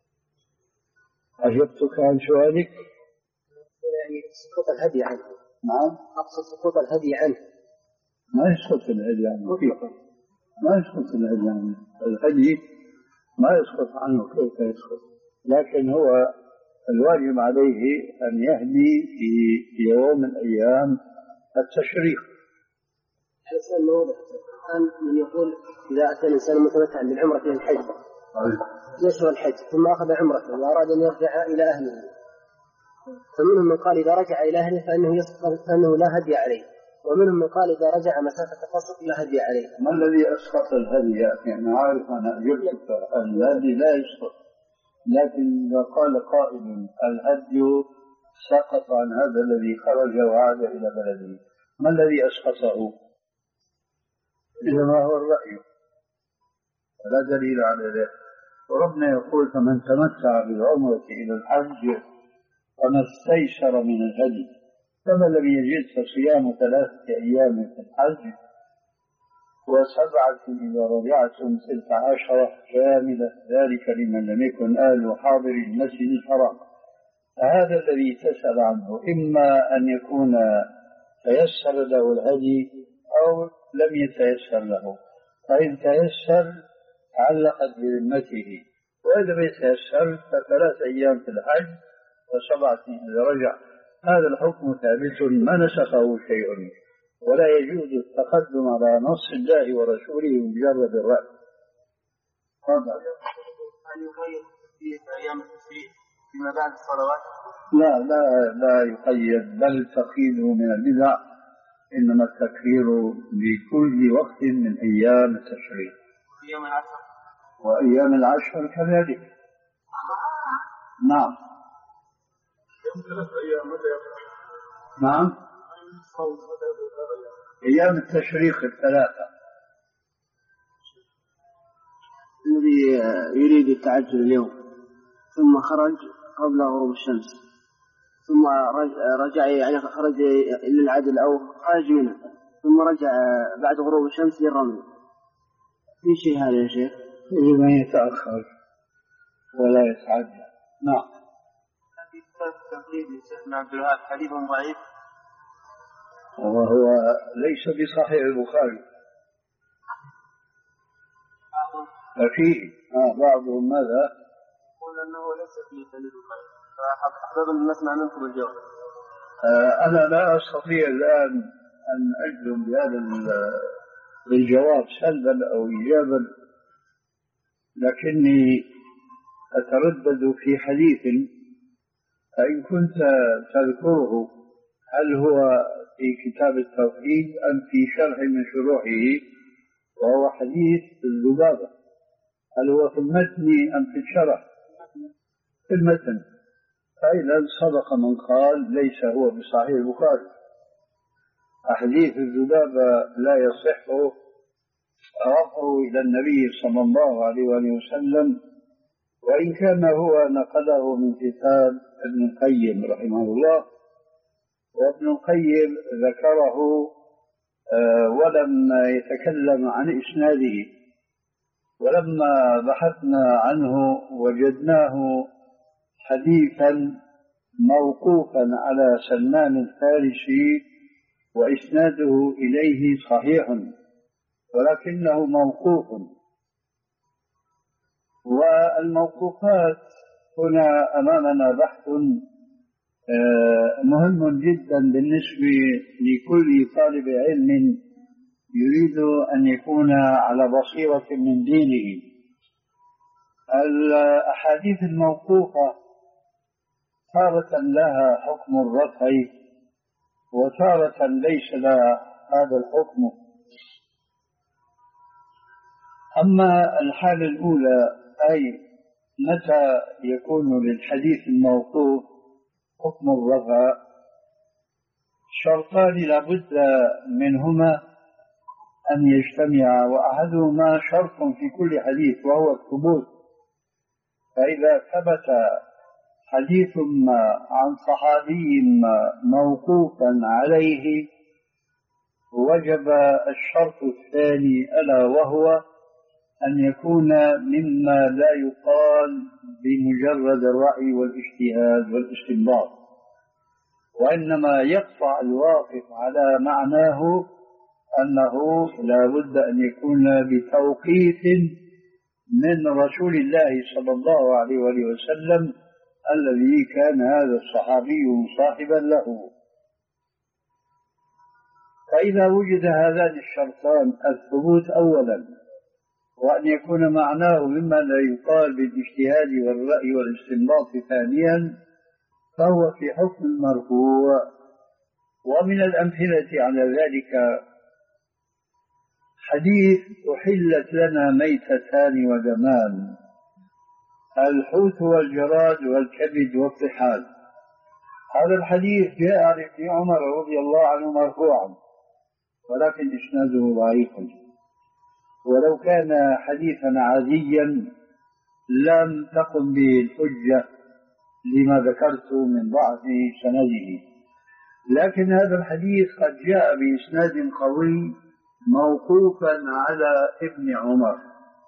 [SPEAKER 2] أجبتك عن سؤالك؟
[SPEAKER 6] يعني سقوط الهدي عنه.
[SPEAKER 2] نعم.
[SPEAKER 6] أقصد سقوط الهدي عنه.
[SPEAKER 2] ما يسقط الهدي عنه. ما يسقط الهدي عنه. الهدي ما يسقط عنه. كيف يسقط؟ لكن هو الواجب عليه أن يهدي في يوم من أيام التشريق.
[SPEAKER 6] هذا سؤال واضح. الآن من يقول إذا أتى الإنسان متمتعا بالعمرة في الحج يشهر الحج ثم أخذ عمرته وأراد أن يرجع إلى أهله، فمنهم من قال إذا رجع إلى أهله فإنه يسقط فإنه لا هدي عليه، ومنهم من قال إذا رجع مسافة القصر لا هدي عليه.
[SPEAKER 2] ما الذي أسقط الهدي؟ يعني عارف أنا أجبتك الهدي لا يسقط، لكن إذا قال قائل الهدي سقط عن هذا الذي خرج وعاد إلى بلده، ما الذي أسقطه؟ إنما هو الرأي ولا دليل على ذلك. وربنا يقول فمن تمتع بالعمرة إلى الحج فما استيسر من الهدي فمن لم يجد فصيام ثلاثة أيام في الحج وسبعة إذا رجعتم تلك عشرة كاملة ذلك لمن لم يكن أهل حاضر المسجد الحرام. فهذا الذي تسأل عنه إما أن يكون تيسر له الهدي أو لم يتيسر له، فإن تيسر تعلقت بذمته، وإذا لم يتيسر فثلاث أيام في الحج وسبعة إذا رجع. هذا الحكم ثابت ما نسخه شيء، ولا يجوز التقدم على نص الله ورسوله بمجرد الرأي.
[SPEAKER 6] هل يقيد في أيام التشريق فيما بعد الصلوات؟
[SPEAKER 2] لا لا لا يقيد، بل تقييده من البدع، إنما التكفير بكل وقت من أيام التشريق.
[SPEAKER 6] أيام العشر
[SPEAKER 2] وأيام العشر كذلك. نعم. نعم. أيام التشريق الثلاثة.
[SPEAKER 6] الذي يريد التعجل اليوم ثم خرج قبل غروب الشمس ثم رجع، يعني خرج للعدل أو خرج منه ثم رجع بعد غروب الشمس للرمي، في شيء هذا يا شيخ؟
[SPEAKER 2] يجب أن يتأخر ولا يتعجل. نعم.
[SPEAKER 6] في كتاب التوحيد للشيخ عبد الوهاب حديث ضعيف
[SPEAKER 2] وهو ليس بصحيح البخاري، ففيه آه بعضهم ماذا؟
[SPEAKER 6] يقول أنه ليس فيه دليل البخاري، فأحبب أن نسمع منكم الجواب.
[SPEAKER 2] آه أنا لا أستطيع الآن أن أجزم بهذا الجواب سلبا أو إيجابا، لكني أتردد في حديث فإن كنت تذكره هل هو في كتاب التوحيد أم في شرح من شروحه، وهو حديث الذبابة، هل هو في المتن أم في الشرح؟ في المتن. فإذا صدق من قال ليس هو بصحيح البخاري. حديث الذبابة لا يصح رفعه إلى النبي صلى الله عليه وسلم، وإن كان هو نقله من كتاب ابن القيم رحمه الله، وابن القيم ذكره ولم يتكلم عن إسناده، ولما بحثنا عنه وجدناه حديثا موقوفا على سلمان الفارسي وإسناده إليه صحيح ولكنه موقوف. والموقوفات هنا أمامنا بحث مهم جدا بالنسبة لكل طالب علم يريد أن يكون على بصيرة من دينه. الأحاديث الموقوفة تارة لها حكم الرفع وتارة ليس لها هذا الحكم. أما الحالة الأولى أي متى يكون للحديث الموقوف حكم الرفع، شرطان لابد منهما أن يجتمعا، وأحدهما شرط في كل حديث وهو الثبوت. فإذا ثبت حديث عن صحابي موقوفا عليه وجب الشرط الثاني ألا وهو أن يكون مما لا يقال بمجرد الرأي والاجتهاد والاستنباط، وإنما يقطع الواقف على معناه أنه لا بد أن يكون بتوقيت من رسول الله صلى الله عليه وسلم الذي كان هذا الصحابي مصاحبا له. فإذا وجد هذان الشرطان الثبوت أولا وأن يكون معناه مما لا يقال بالاجتهاد والرأي والاستنباط ثانيا، فهو في حكم المرفوع. ومن الأمثلة على ذلك حديث أحلت لنا ميتتان ودمان، الحوت والجراد والكبد والطحال. هذا الحديث جاء عن ابن عمر رضي الله عنه مرفوعا، ولكن إسناده ضعيف. ولو كان حديثا عاديا لم تقم به الحجة لما ذكرت من ضعف سنده، لكن هذا الحديث قد جاء بإسناد قوي موقوفا على ابن عمر.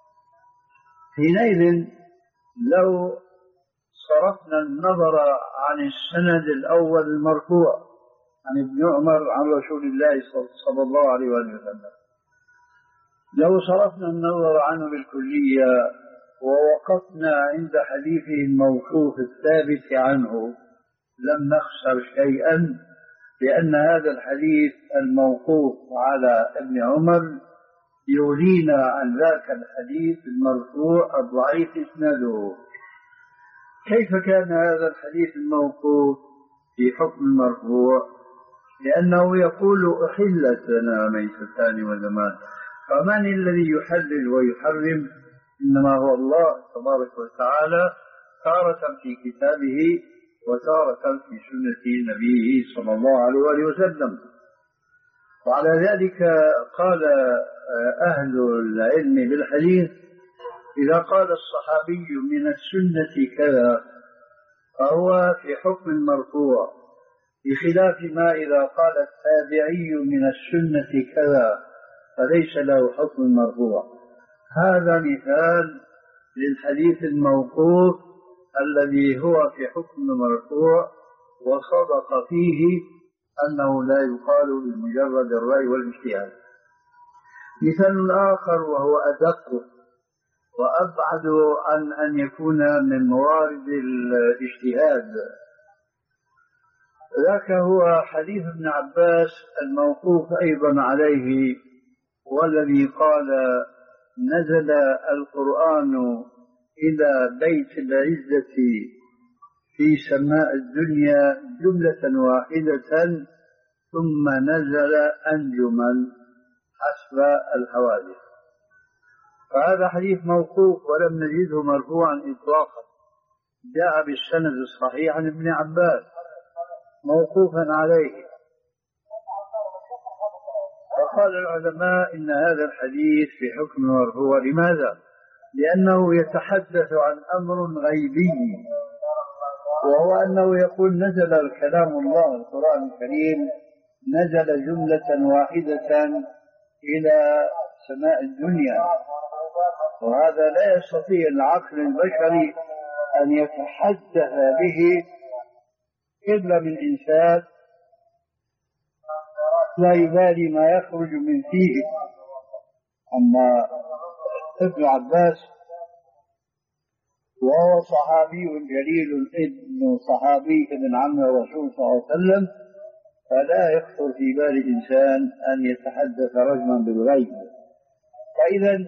[SPEAKER 2] حينئذ لو صرفنا النظر عن السند الأول المرفوع عن ابن عمر عن رسول الله صلى الله عليه وسلم، لو صرفنا النظر عنه بالكلية ووقفنا عند حديثه الموقوف الثابت عنه لم نخسر شيئا، لأن هذا الحديث الموقوف على ابن عمر يولينا عن ذاك الحديث المرفوع الضعيف إسناده. كيف كان هذا الحديث الموقوف في حكم المرفوع؟ لأنه يقول أحلت لنا ميتتان ودمان، فمن الذي يحلل ويحرم؟ إنما هو الله تبارك وتعالى، تارة في كتابه وتارة في سنة نبيه صلى الله عليه وسلم. وعلى ذلك قال أهل العلم بالحديث إذا قال الصحابي من السنة كذا فهو في حكم المرفوع، بخلاف ما إذا قال التابعي من السنة كذا فليس له حكم المرفوع. هذا مثال للحديث الموقوف الذي هو في حكم المرفوع، وصدق فيه أنه لا يقال بمجرد الرأي والاجتهاد. مثال آخر وهو أدق وأبعد عن أن يكون من موارد الاجتهاد، ذاك هو حديث ابن عباس الموقوف أيضا عليه، والذي قال نزل القرآن إلى بيت العزة في سماء الدنيا جملة واحدة ثم نزل أنجما حسب الحوادث. فهذا حديث موقوف ولم نجده مرفوعا إطلاقا، جاء بالسند الصحيح عن ابن عباس موقوفا عليه. وقال العلماء إن هذا الحديث في حكم مرفوع. لماذا؟ لأنه يتحدث عن أمر غيبي، وهو أنه يقول نزل الكلام الله القرآن الكريم نزل جملة واحدة إلى سماء الدنيا، وهذا لا يستطيع العقل البشري أن يتحدث به إلا من إنسان لا يبالي ما يخرج من فيه. أما ابن عباس وهو صحابي جليل ابن صحابي ابن عم الرسول صلى الله عليه وسلم، فلا يخطر في بال إنسان أن يتحدث رجما بالغيب. فإذا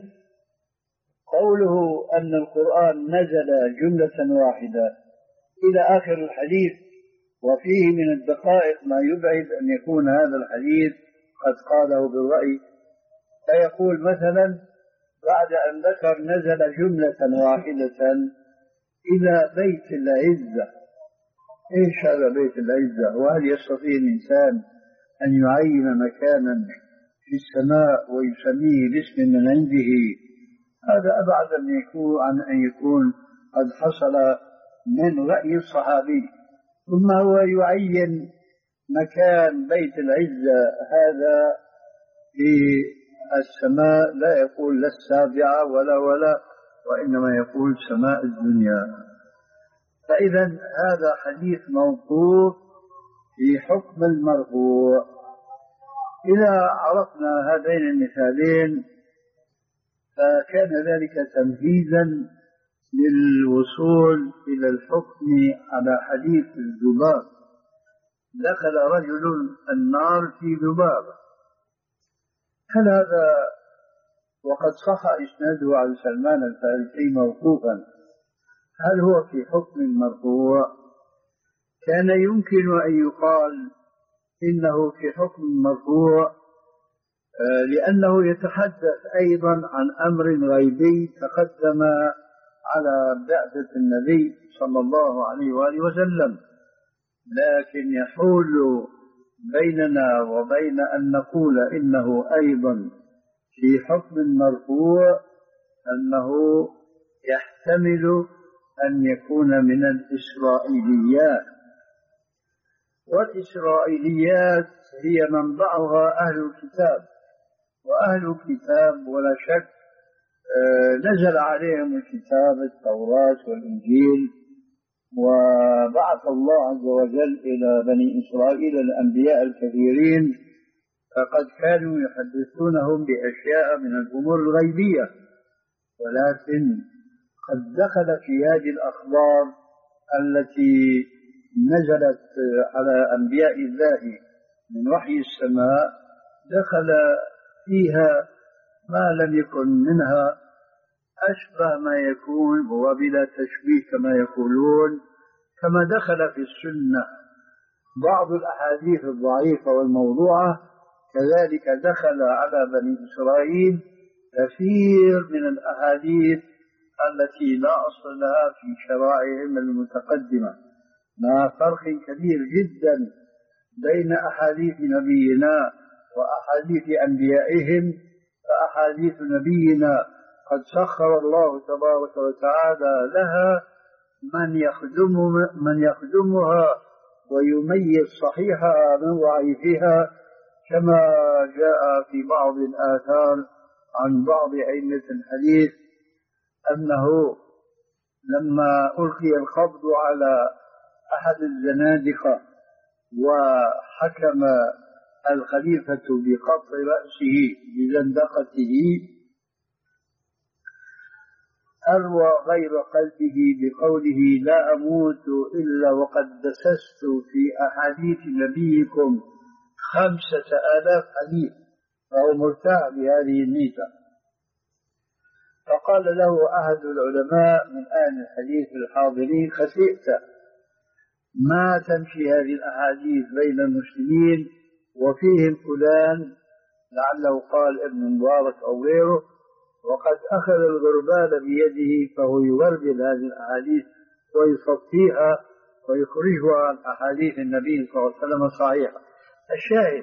[SPEAKER 2] قوله أن القرآن نزل جملة واحدة إلى آخر الحديث، وفيه من الدقائق ما يبعد أن يكون هذا الحديث قد قاله بالرأي. فيقول مثلا بعد أن ذكر نزل جملة واحدة إلى بيت العزة، إيش هذا بيت العزة؟ وهل يستطيع الإنسان أن يعين مكانا في السماء ويسميه باسم من عنده؟ هذا أبعد أن يكون عن أن يكون قد حصل من رأي الصحابي. ثم هو يعين مكان بيت العزة هذا في السماء، لا يقول لا السابعة ولا ولا وإنما يقول سماء الدنيا. فإذا هذا حديث موقوف في حكم المرفوع. إذا عرفنا هذين المثالين فكان ذلك تمهيدا للوصول إلى الحكم على حديث الذباب. دخل رجل النار في ذبابة، هل هذا وقد صح إسناده عن سلمان الفارسي موقوفا، هل هو في حكم المرفوع؟ كان يمكن أن يقال إنه في حكم المرفوع لأنه يتحدث أيضا عن أمر غيبي تقدم على بعثة النبي صلى الله عليه وآله وسلم، لكن يحول بيننا وبين أن نقول إنه أيضا في حكم المرفوع أنه يحتمل أن يكون من الإسرائيليات، والإسرائيليات هي منبعها أهل الكتاب، وأهل الكتاب ولا شك نزل عليهم الكتاب التوراة والإنجيل، وبعث الله عز وجل إلى بني إسرائيل الأنبياء الكثيرين، فقد كانوا يحدثونهم بأشياء من الأمور الغيبية، ولكن قد دخل في هذه الأخبار التي نزلت على أنبياء الله من وحي السماء، دخل فيها ما لم يكن منها أشبه ما يكون وبلا تشبيه كما يقولون، كما دخل في السنة بعض الأحاديث الضعيفة والموضوعة، كذلك دخل على بني إسرائيل كثير من الأحاديث التي لا أصل لها في شرائعهم المتقدمة، مع فرق كبير جدا بين أحاديث نبينا وأحاديث أنبيائهم. فأحاديث نبينا قد سخر الله تبارك وتعالى لها من يخدم من يخدمها ويميز صحيحها من ضعيفها، كما جاء في بعض الآثار عن بعض أئمة الحديث أنه لما ألقي القبض على أحد الزنادقة وحكم الخليفة بقطع رأسه بزندقته، أروى غير قلبه بقوله لا أموت إلا وقد دسست في أحاديث نبيكم خمسة آلاف حديث، فهو مرتاح بهذه الميزة. فقال له أحد العلماء من أهل الحديث الحاضرين خسئت، ما تمشي هذه الأحاديث بين المسلمين وفيهم فلان، لعله قال ابن مبارك أو غيره، وقد أخذ الغربال بيده فهو يغربل هذه الأحاديث ويصفيها ويخرجها عن أحاديث النبي صلى الله عليه وسلم صحيحة. الشاهد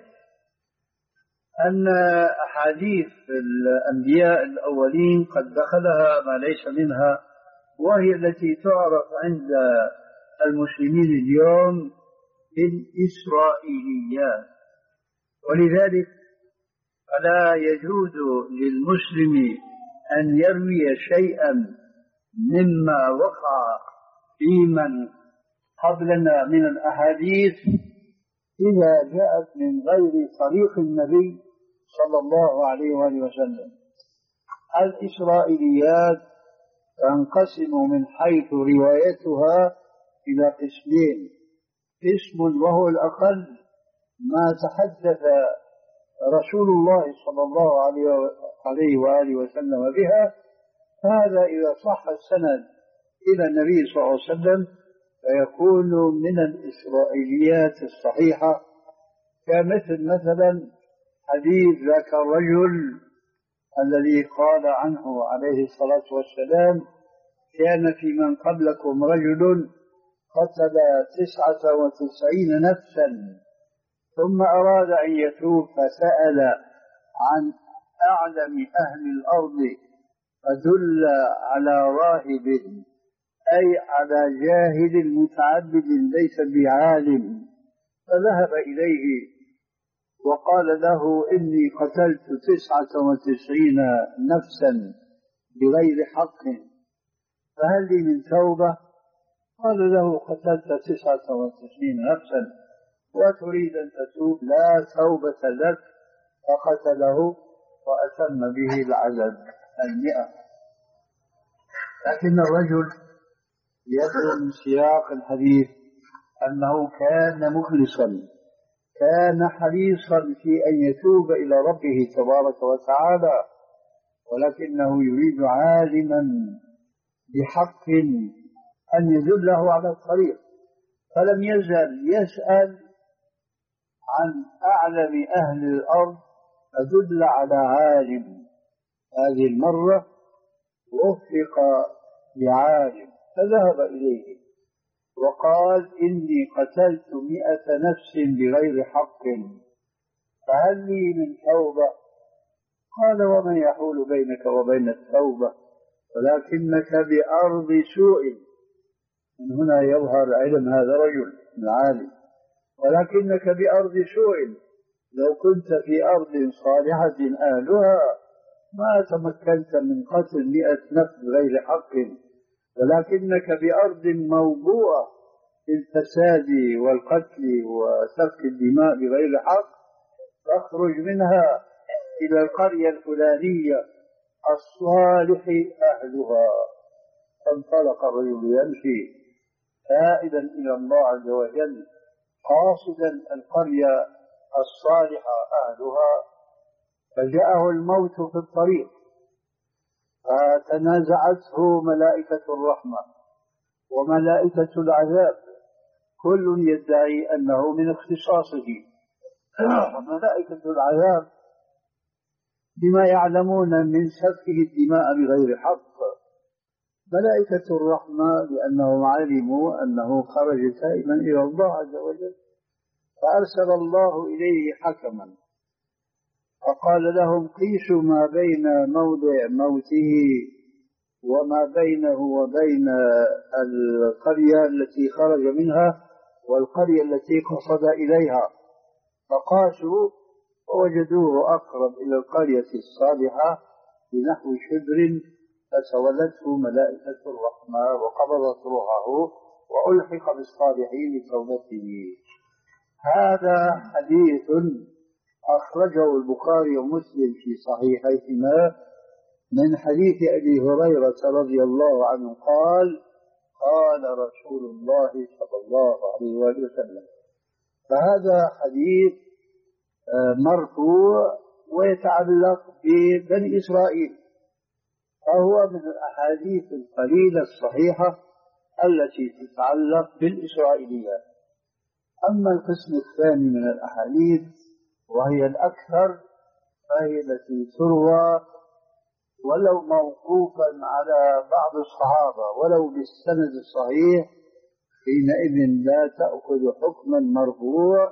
[SPEAKER 2] أن أحاديث الأنبياء الأولين قد دخلها ما ليس منها، وهي التي تعرف عند المسلمين اليوم بالإسرائيليات. ولذلك فلا يجوز للمسلم أن يروي شيئا مما وقع في من قبلنا من الأحاديث إذا جاءت من غير طريق النبي صلى الله عليه وآله وسلم. الإسرائيليات تنقسم من حيث روايتها إلى قسمين: قسم وهو الأقل ما تحدث رسول الله صلى الله عليه وآله وسلم بها، هذا إذا صح السند إلى النبي صلى الله عليه وسلم فيكون من الإسرائيليات الصحيحة، كمثل مثلا حديث ذاك الرجل الذي قال عنه عليه الصلاة والسلام: كان في من قبلكم رجل قتل تسعة وتسعين نفسا ثم أراد أن يتوب فسأل عن أعلم أهل الأرض فدل على راهب، أي على جاهل متعبد ليس بعالم، فذهب إليه وقال له: إني قتلت تسعة وتسعين نفسا بغير حق، فهل لي من توبة؟ قال له: قتلت تسعة وتسعين نفسا وتريد أن تتوب؟ لا توبة لك. فقتله وأتم به العدد المئة. لكن الرجل يبدو من سياق الحديث أنه كان مخلصا، كان حريصا في أن يتوب إلى ربه تبارك وتعالى، ولكنه يريد عالما بحق أن يدله على الطريق، فلم يزل يسأل عن أعلم أهل الأرض فدل على عالم. هذه المرة وفق بعالم فذهب إليه وقال: إني قتلت مئة نفس بغير حق، فهل لي من توبة؟ قال: ومن يحول بينك وبين التوبة؟ ولكنك بأرض سوء. من هنا يظهر علم هذا الرجل العالم. ولكنك بأرض سوء، لو كنت في أرض صالحة أهلها ما تمكنت من قتل مئة نفس غير حق، ولكنك بأرض موبوءة بالفساد والقتل وسفك الدماء بغير حق، فاخرج منها إلى القرية الفلانية الصالح أهلها. فانطلق الرجل يمشي تائبا إلى الله عز وجل قاصدا القرية الصالحة أهلها، فجاءه الموت في الطريق، فتنازعته ملائكة الرحمة وملائكة العذاب، كل يدعي أنه من اختصاصه. ملائكة العذاب بما يعلمون من سفك الدماء بغير حق، ملائكة الرحمة لأنهم علموا أنه خرج تائبا إلى الله عز وجل، فأرسل الله إليه حكما فقال لهم قيسوا ما بين موضع موته وما بينه وبين القرية التي خرج منها والقرية التي قصد إليها، فقاسوا ووجدوه أقرب إلى القرية الصالحة بنحو شبر، فسولته ملائكة الرحمة وقبضت روحه وألحق بالصالحين بتوبته. هذا حديث أخرجه البخاري ومسلم في صحيحيهما من حديث أبي هريرة رضي الله عنه قال: قال رسول الله صلى الله عليه وسلم. فهذا حديث مرفوع ويتعلق ببني إسرائيل، فهو من الأحاديث القليلة الصحيحة التي تتعلق بالإسرائيليات. أما القسم الثاني من الأحاديث وهي الأكثر فهي التي تروى ولو موقوفا على بعض الصحابة ولو بالسند الصحيح، حينئذ لا تأخذ حكما مرفوع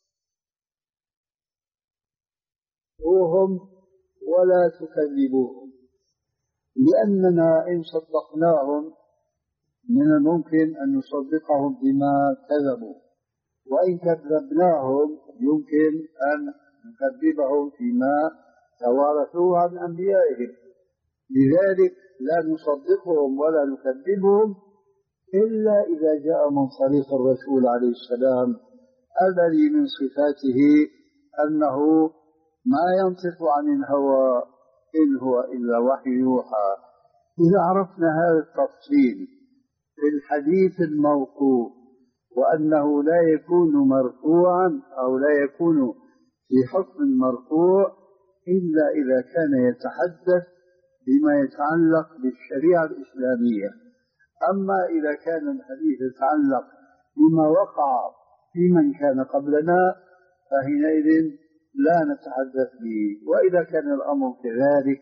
[SPEAKER 2] ولا تكذبوهم، لأننا إن صدقناهم من الممكن أن نصدقهم بما كذبوا، وإن كذبناهم يمكن أن نكذبهم فيما توارثوه عن أنبيائهم. لذلك لا نصدقهم ولا نكذبهم إلا إذا جاء من طريق الرسول عليه السلام الذي من صفاته أنه ما ينطق عن الهوى إن هو إلا وحي يوحى. إذا عرفنا هذا التفصيل في الحديث الموقوف وأنه لا يكون مرفوعا أو لا يكون في حكم مرفوع إلا إذا كان يتحدث بما يتعلق بالشريعة الإسلامية. أما إذا كان الحديث يتعلق بما وقع في من كان قبلنا فحينئذ لا نتحدث به. وإذا كان الأمر كذلك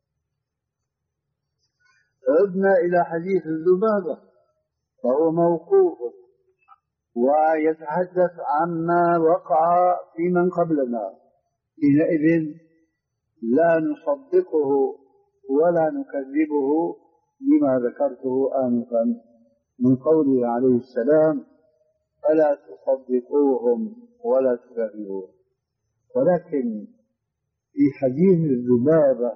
[SPEAKER 2] عدنا إلى حديث الذبابة فهو موقوف ويتحدث عما وقع في من قبلنا، حينئذ لا نصدقه ولا نكذبه لما ذكرته آنفا من قوله عليه السلام: فلا تصدقوهم ولا تكذبوهم. ولكن في حديث الذبابة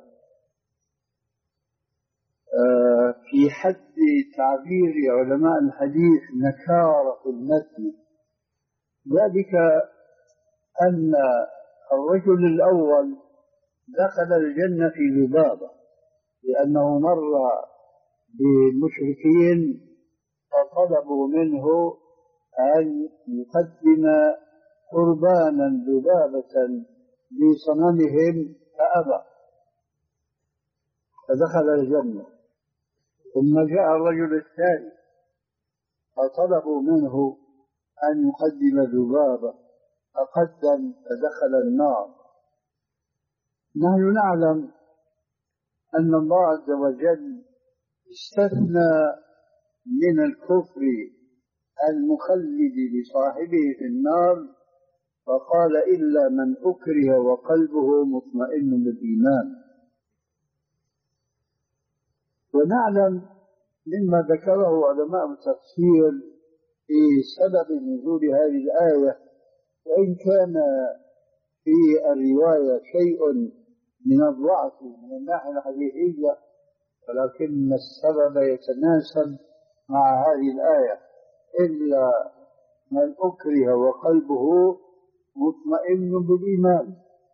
[SPEAKER 2] في حد تعبير علماء الحديث نكارة المتن، ذلك أن الرجل الأول دخل الجنة في ذبابة لأنه مر بالمشركين فطلبوا منه أن يقدم قربانا ذبابة لصنمهم فأبى فدخل الجنة. ثم جاء الرجل الثاني فطلبوا منه أن يقدم ذبابة فقدم فدخل النار. نحن نعلم أن الله عز وجل استثنى من الكفر المخلد لصاحبه في النار فقال: إلا من أكره وقلبه مطمئن بالإيمان. ونعلم مما ذكره علماء التفسير في سبب نزول هذه الآية، وإن كان في الرواية شيء من الضعف من الناحية الحديثية، ولكن السبب يتناسب مع هذه الآية: إلا من أكره وقلبه مطمئن بالإيمان.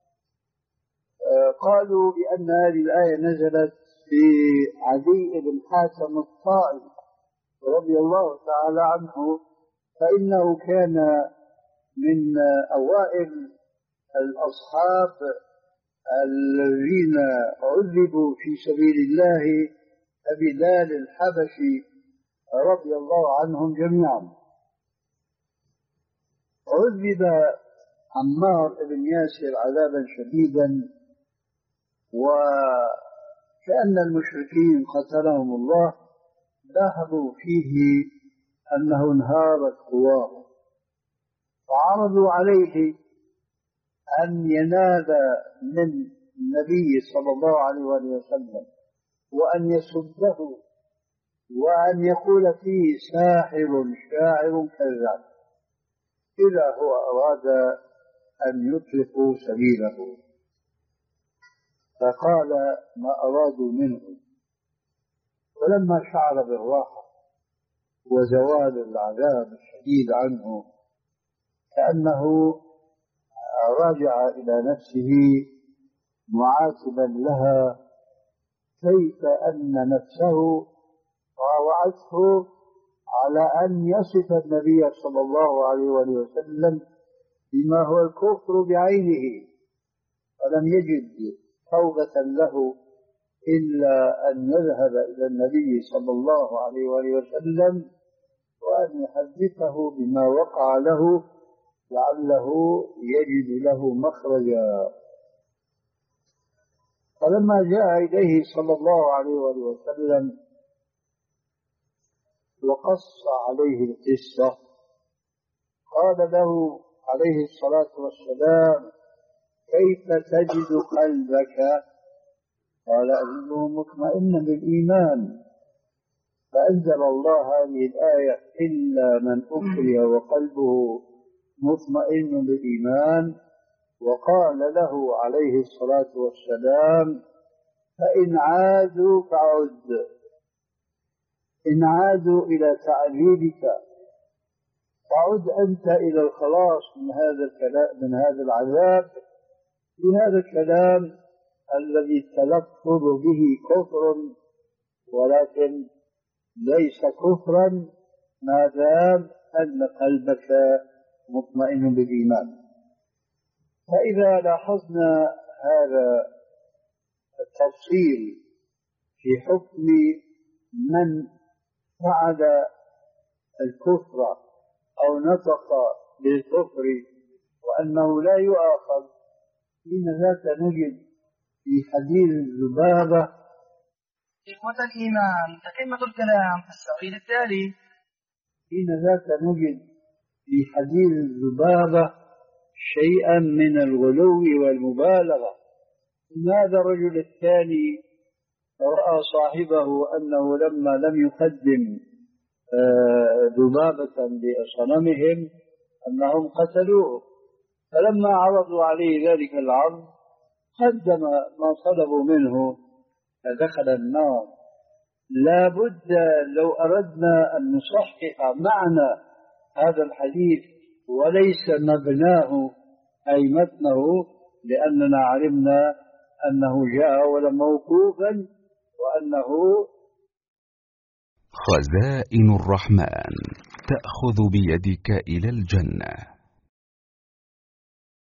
[SPEAKER 2] قالوا بأن هذه الآية نزلت في عدي بن حاتم الطائي رضي الله تعالى عنه، فإنه كان من أوائل الأصحاب الذين عذبوا في سبيل الله كبلال الحبشي رضي الله عنهم جميعا. عذب عمار بن ياسر عذابا شديدا، وكأن المشركين قتلهم الله لاحظوا فيه أنه انهارت قواه، فعرضوا عليه أن ينال من النبي صلى الله عليه وسلم وأن يسبه وأن يقول فيه ساحر شاعر كذاب إذا هو أراد أن يطلقوا سبيله. فقال ما أرادوا منه، ولما شعر بالراحة وزوال العذاب الشديد عنه كأنه راجع إلى نفسه معاتبا لها كيف أن نفسه راوعته على أن يصف النبي صلى الله عليه وسلم بما هو الكفر بعينه، ولم يجد توبة له إلا أن يذهب إلى النبي صلى الله عليه وسلم وأن يحدثه بما وقع له لعله يجد له مخرجا. فلما جاء إليه صلى الله عليه وسلم وقص عليه القصة قال له عليه الصلاة والسلام كيف تجد قلبك؟ قال أجده مطمئنا بالإيمان. فأنزل الله هذه الآية إلا من أكره وقلبه مطمئن بالإيمان، وقال له عليه الصلاة والسلام فإن عادوا فعد، إن عادوا إلى تعذيبك فعد أنت إلى الخلاص من هذا الكلام من هذا العذاب بهذا الكلام الذي التلفظ به كفر، ولكن ليس كفرا ما دام أن قلبك مطمئن بالإيمان. فإذا لاحظنا هذا التفصيل في حكم من فعل الكفر أو نطق بالكفر وأنه لا يؤاخذ، حين ذاك نجد في حديث الذبابة
[SPEAKER 8] إخوة الإيمان تتمة الكلام في السؤال التالي.
[SPEAKER 2] حين ذاك نجد في حديث الذبابة شيئا من الغلو والمبالغة. هذا الرجل الثاني رأى صاحبه أنه لما لم يقدم ذبابة لصنمهم أنهم قتلوه، فلما عرضوا عليه ذلك العرض قدم ما طلبوا منه فدخل النار. لا بد لو أردنا أن نصحح معنى هذا الحديث وليس مبناه أي متنه، لأننا علمنا أنه جاء ولا موقوفا وأنه
[SPEAKER 9] خزائن الرحمن تأخذ بيدك إلى الجنة.